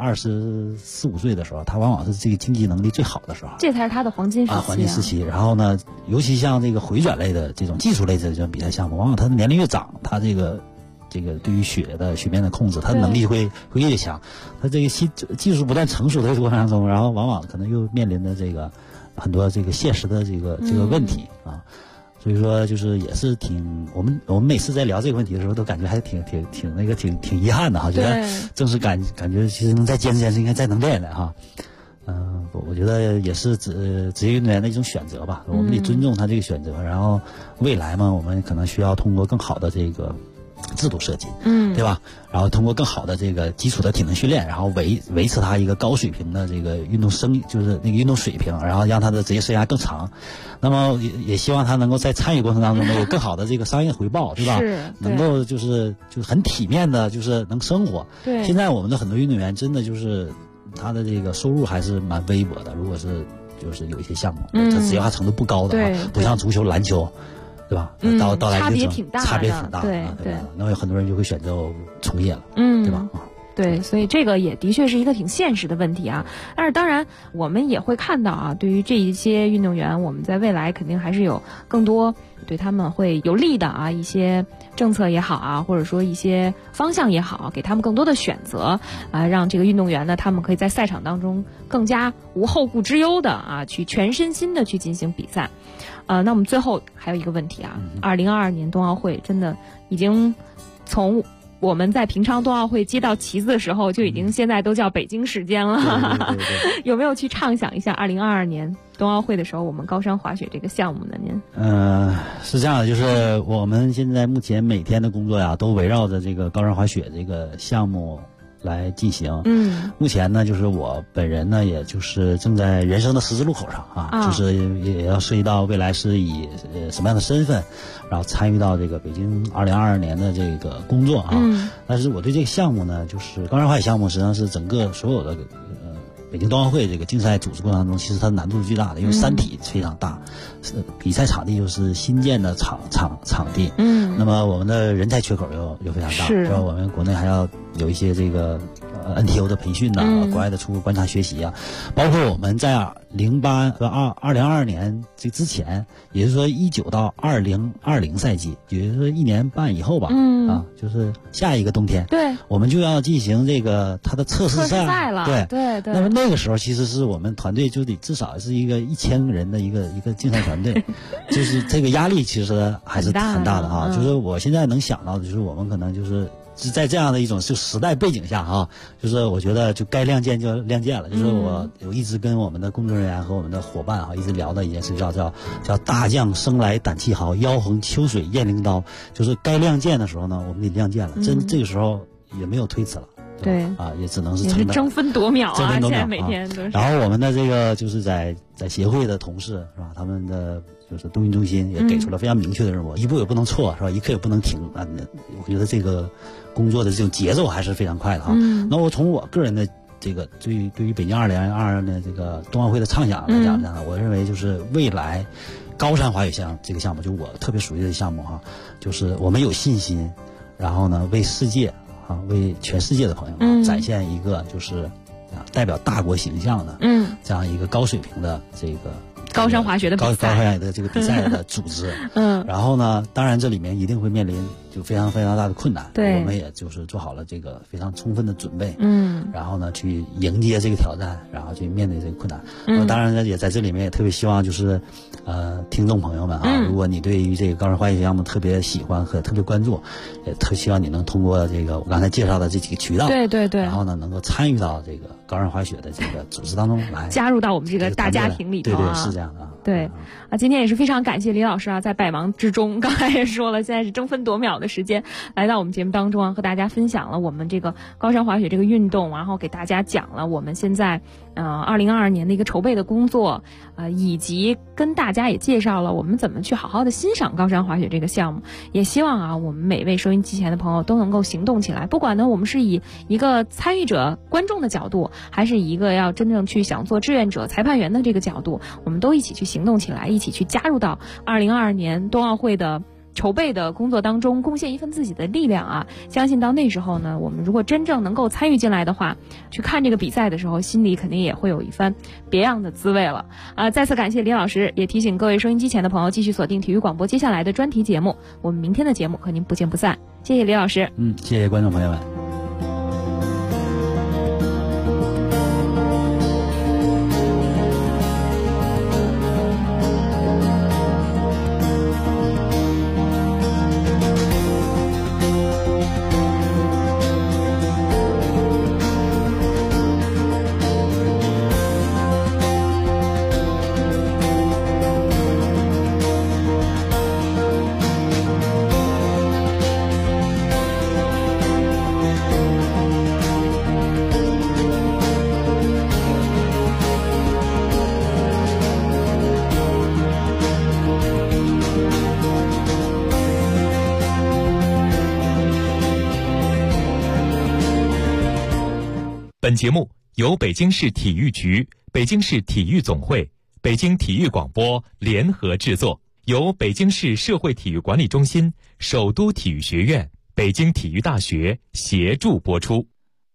24、5岁的时候，他往往是这个竞技能力最好的时候，
这才是他的黄金时期
黄金时期。然后呢，尤其像这个回转类的这种技术类的这种比赛项目，往往他的年龄越长，他这个对于雪面的控制，他的能力会越强。他这个技术不断成熟的过程当中，然后往往可能又面临着这个很多这个现实的这个问题啊。所以说，就是也是我们每次在聊这个问题的时候，都感觉还挺遗憾的哈。觉得正是感觉其实能再坚持应该再能练哈。我觉得也是职业运动员的一种选择吧。我们得尊重他这个选择，然后未来嘛，我们可能需要通过更好的这个制度设计，对吧？然后通过更好的这个基础的体能训练，然后维持他一个高水平的这个就是那个运动水平，然后让他的职业生涯更长。那么也希望他能够在参与过程当中呢有更好的这个商业回报，对吧？能够就是很体面的，就是能生活。
对，
现在我们的很多运动员真的就是他的这个收入还是蛮微薄的，如果是就是有一些项目，它职业化程度不高的啊，不像足球、篮球。对吧？到来
差别挺大
的，
对。
那有很多人就会选择从业了，对吧？
对，所以这个也的确是一个挺现实的问题啊。但是当然，我们也会看到啊，对于这一些运动员，我们在未来肯定还是有更多对他们会有利的啊一些政策也好啊，或者说一些方向也好，给他们更多的选择啊，让这个运动员呢，他们可以在赛场当中更加无后顾之忧的啊，去全身心的去进行比赛。那我们最后还有一个问题啊，2022年冬奥会真的已经从我们在平昌冬奥会接到旗子的时候，就已经现在都叫北京时间了。
对
有没有去畅想一下2022年冬奥会的时候，我们高山滑雪这个项目呢？您？
是这样的，就是我们现在目前每天的工作呀，都围绕着这个高山滑雪这个项目来进行。目前呢，就是我本人呢，也就是正在人生的十字路口上啊，就是也要涉及到未来是以什么样的身份，然后参与到这个北京2022年的这个工作啊。但是我对这个项目呢，就是高山滑雪项目，实际上是整个所有的北京冬奥会这个竞赛组织过程当中，其实它的难度是巨大的，因为山体非常大，比赛场地又是新建的场地，那么我们的人才缺口又非常大，是吧？我们国内还要有一些这个NTO 的培训呐，国外的出国观察学习啊，包括我们在2022年这之前，也就是说19到2020赛季，也就是说1年半以后吧，就是下一个冬天，
对，
我们就要进行这个它的测试赛
了，对。
那么那个时候其实是我们团队就得至少是一个1000人的一个竞赛团队，就是这个压力其实还是很大的啊。就是我现在能想到的，就是我们可能就是在这样的一种就时代背景下啊，就是我觉得就该亮剑就亮剑了。就是我一直跟我们的工作人员和我们的伙伴啊，一直聊的一件事叫大将生来胆气豪，腰横秋水雁翎刀。就是该亮剑的时候呢，我们得亮剑了。这个时候也没有推辞了。
对
啊，也只能是
争分夺秒啊！现在每天都是。
然后我们的这个就是在协会的同事是吧？他们的就是冬运中心也给出了非常明确的任务，一步也不能错是吧？一刻也不能停啊！我觉得这个工作的这种节奏还是非常快的啊。那我从我个人的这个对于北京2022年这个冬奥会的畅想来讲呢，我认为就是未来高山滑雪这个项目，就我特别熟悉的项目哈，就是我们有信心，然后呢为世界。为全世界的朋友展现一个就是代表大国形象的这样一个高水平的这个
高山滑雪的比赛，
高山滑雪的这个比赛的组织。然后呢，当然这里面一定会面临就非常非常大的困难。
对，
我们也就是做好了这个非常充分的准备。然后呢，去迎接这个挑战，然后去面对这个困难。当然呢，也在这里面也特别希望就是听众朋友们啊，如果你对于这个高山滑雪项目特别喜欢和特别关注，也特希望你能通过这个我刚才介绍的这几个渠道，
对，然
后呢能够参与到这个高山滑雪的这个组织当中来，
加入到我们这个大家庭里头啊。
对，是这样的。
对啊，今天也是非常感谢李老师啊，在百忙之中，刚才也说了，现在是争分夺秒的时间来到我们节目当中啊，和大家分享了我们这个高山滑雪这个运动，然后给大家讲了我们现在2022年的一个筹备的工作，以及跟大家也介绍了我们怎么去好好的欣赏高山滑雪这个项目。也希望啊，我们每位收音机前的朋友都能够行动起来，不管呢我们是以一个参与者、观众的角度，还是以一个要真正去想做志愿者、裁判员的这个角度，我们都一起去行动起来，一起去加入到2022年冬奥会的筹备的工作当中，贡献一份自己的力量啊！相信到那时候呢，我们如果真正能够参与进来的话，去看这个比赛的时候，心里肯定也会有一番别样的滋味了啊！再次感谢李老师，也提醒各位收音机前的朋友继续锁定体育广播接下来的专题节目，我们明天的节目和您不见不散。谢谢李老师。
谢谢观众朋友们。
本节目由北京市体育局、北京市体育总会、北京体育广播联合制作，由北京市社会体育管理中心、首都体育学院、北京体育大学协助播出。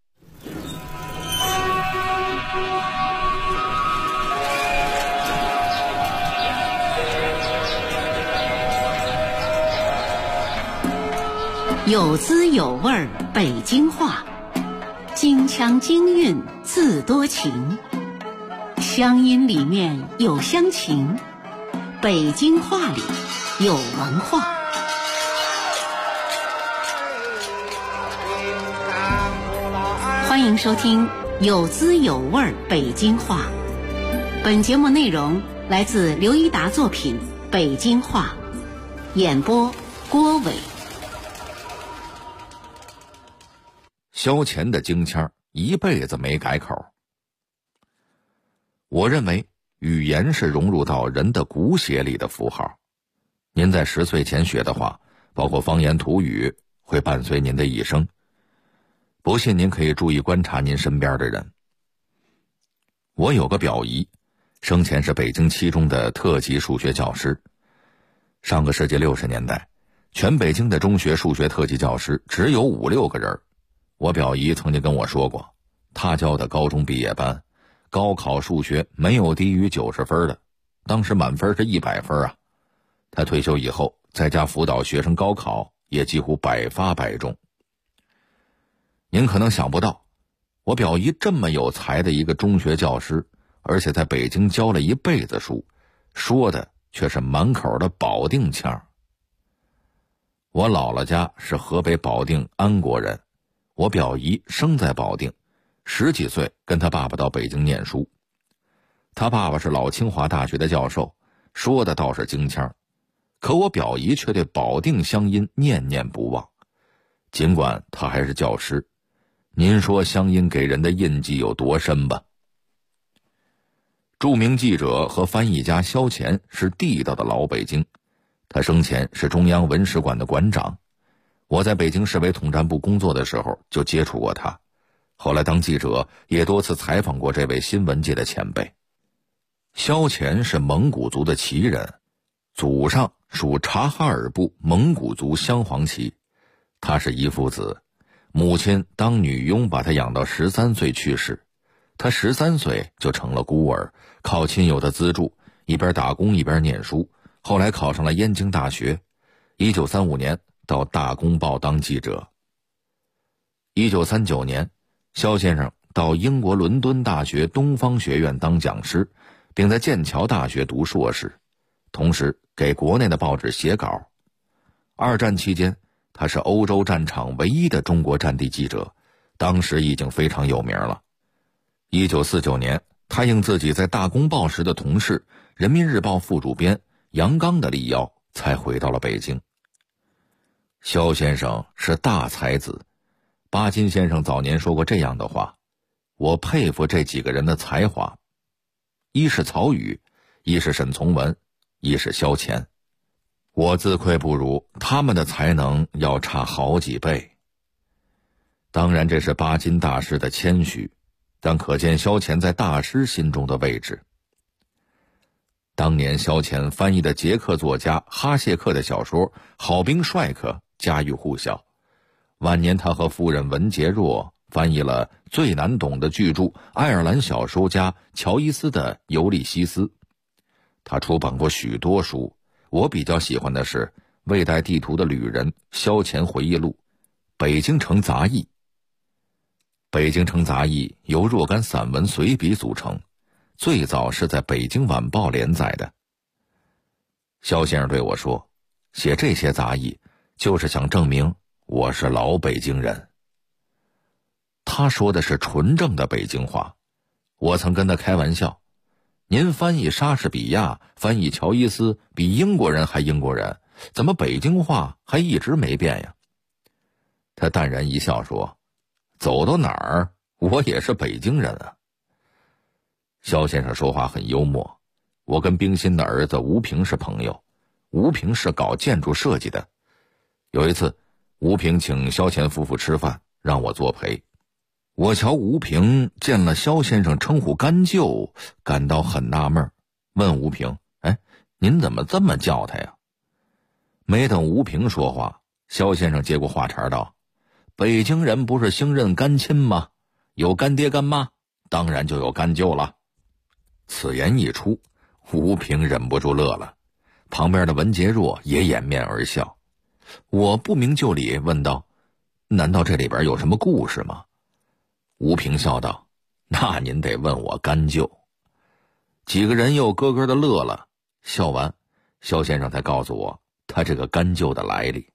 有滋有味儿北京话，京腔京韵自多情，乡音里面有乡情，北京话里有文化。欢迎收听有滋有味儿北京话。本节目内容来自刘一达作品《北京话》，演播郭伟。
萧乾的京腔一辈子没改口。我认为语言是融入到人的骨血里的符号。您在10岁前学的话，包括方言土语，会伴随您的一生。不信您可以注意观察您身边的人。我有个表姨，生前是北京七中的特级数学教师。上个世纪60年代，全北京的中学数学特级教师只有5、6个人。我表姨曾经跟我说过，她教的高中毕业班，高考数学没有低于90分的，当时满分是100分啊。她退休以后，在家辅导学生高考，也几乎百发百中。您可能想不到，我表姨这么有才的一个中学教师，而且在北京教了一辈子书，说的却是满口的保定腔。我姥姥家是河北保定安国人，我表姨生在保定，10几岁跟他爸爸到北京念书。他爸爸是老清华大学的教授，说的倒是京腔，可我表姨却对保定乡音念念不忘。尽管他还是教师，您说乡音给人的印记有多深吧？著名记者和翻译家萧乾是地道的老北京，他生前是中央文史馆的馆长。我在北京市委统战部工作的时候就接触过他，后来当记者也多次采访过这位新闻界的前辈。萧乾是蒙古族的旗人，祖上属察哈尔部蒙古族镶黄旗。他是一父子，母亲当女佣把他养到13岁去世，他13岁就成了孤儿，靠亲友的资助，一边打工一边念书，后来考上了燕京大学。1935年到大公报当记者。1939年，萧先生到英国伦敦大学东方学院当讲师，并在剑桥大学读硕士，同时给国内的报纸写稿。2战期间，他是欧洲战场唯一的中国战地记者，当时已经非常有名了。1949年， 他应自己在大公报时的同事、人民日报副主编杨刚的力邀，才回到了北京。萧先生是大才子，巴金先生早年说过这样的话：我佩服这几个人的才华，一是曹禺，一是沈从文，一是萧乾。我自愧不如，他们的才能要差好几倍。当然这是巴金大师的谦虚，但可见萧乾在大师心中的位置。当年萧乾翻译的捷克作家哈谢克的小说《好兵帅克》家喻户晓，晚年他和夫人文洁若翻译了最难懂的巨著爱尔兰小说家乔伊斯的《尤利西斯》。他出版过许多书，我比较喜欢的是《未带地图的旅人》萧乾回忆录、北京城杂役。北京城杂役由若干散文随笔组成，最早是在北京晚报连载的。萧先生对我说，写这些杂役就是想证明我是老北京人。他说的是纯正的北京话，我曾跟他开玩笑，您翻译莎士比亚、翻译乔伊斯比英国人还英国人，怎么北京话还一直没变呀？他淡然一笑说，走到哪儿我也是北京人啊。萧先生说话很幽默，我跟冰心的儿子吴平是朋友，吴平是搞建筑设计的。有一次吴平请萧乾夫妇吃饭，让我作陪。我瞧吴平见了萧先生称呼干舅，感到很纳闷，问吴平，您怎么这么叫他呀？没等吴平说话，萧先生接过话茬道，北京人不是兴认干亲吗？有干爹干妈，当然就有干舅了。此言一出，吴平忍不住乐了，旁边的文洁若也掩面而笑。我不明就里问道，难道这里边有什么故事吗？吴平笑道，那您得问我干舅。几个人又咯咯的乐了，笑完萧先生才告诉我他这个干舅的来历。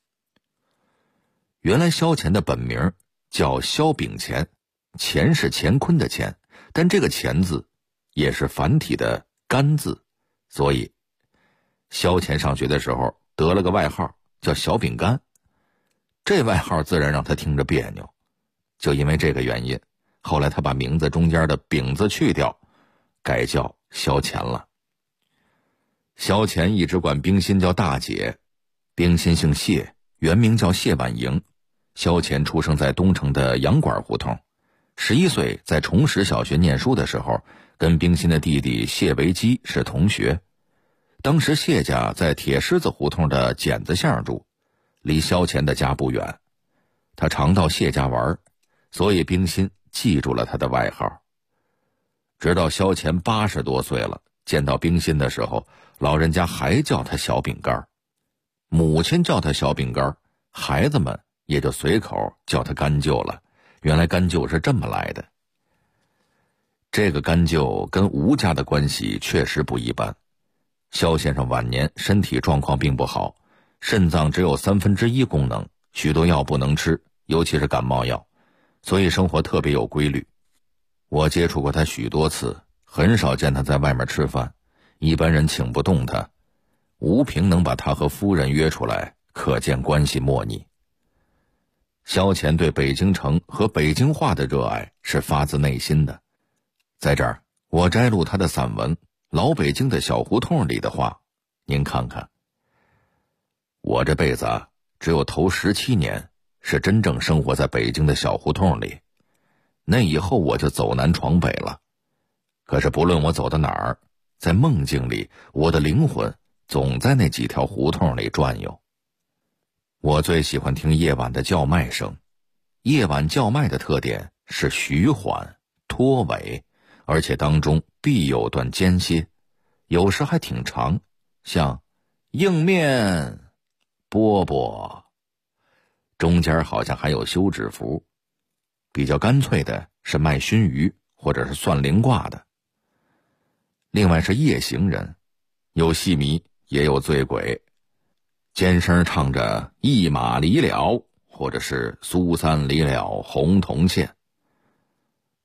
原来萧乾的本名叫萧秉乾，乾是乾坤的乾，但这个乾字也是繁体的干字，所以萧乾上学的时候得了个外号叫小饼干，这外号自然让他听着别扭。就因为这个原因，后来他把名字中间的饼字去掉，改叫萧乾了。萧乾一直管冰心叫大姐，冰心姓谢，原名叫谢婉莹。萧乾出生在东城的洋馆胡同，11岁在崇实小学念书的时候，跟冰心的弟弟谢维基是同学。当时谢家在铁狮子胡同的剪子巷住，离萧乾的家不远。他常到谢家玩，所以冰心记住了他的外号。直到萧乾80多岁了，见到冰心的时候，老人家还叫他小饼干，母亲叫他小饼干，孩子们也就随口叫他干舅了。原来干舅是这么来的。这个干舅跟吴家的关系确实不一般。萧先生晚年身体状况并不好，肾脏只有1/3功能，许多药不能吃，尤其是感冒药，所以生活特别有规律。我接触过他许多次，很少见他在外面吃饭，一般人请不动他。吴平能把他和夫人约出来，可见关系莫逆。萧乾对北京城和北京话的热爱是发自内心的。在这儿我摘录他的散文《老北京的小胡同》里的话，您看看。我这辈子只有头17年是真正生活在北京的小胡同里，那以后我就走南闯北了。可是不论我走到哪儿，在梦境里，我的灵魂总在那几条胡同里转悠。我最喜欢听夜晚的叫卖声，夜晚叫卖的特点是徐缓、拖尾，而且当中必有段间歇，有时还挺长，像硬面、饽饽，中间好像还有休止符。比较干脆的是卖熏鱼或者是算灵卦的。另外是夜行人，有戏迷也有醉鬼，尖声唱着一马离了，或者是苏三离了红铜线。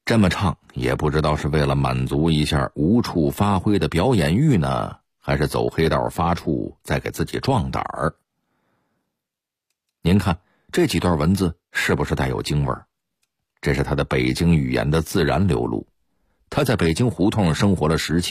这么唱也不知道是为了满足一下无处发挥的表演欲呢，还是走黑道发怵再给自己壮胆儿。您看这几段文字是不是带有京味儿？这是他的北京语言的自然流露。他在北京胡同生活了17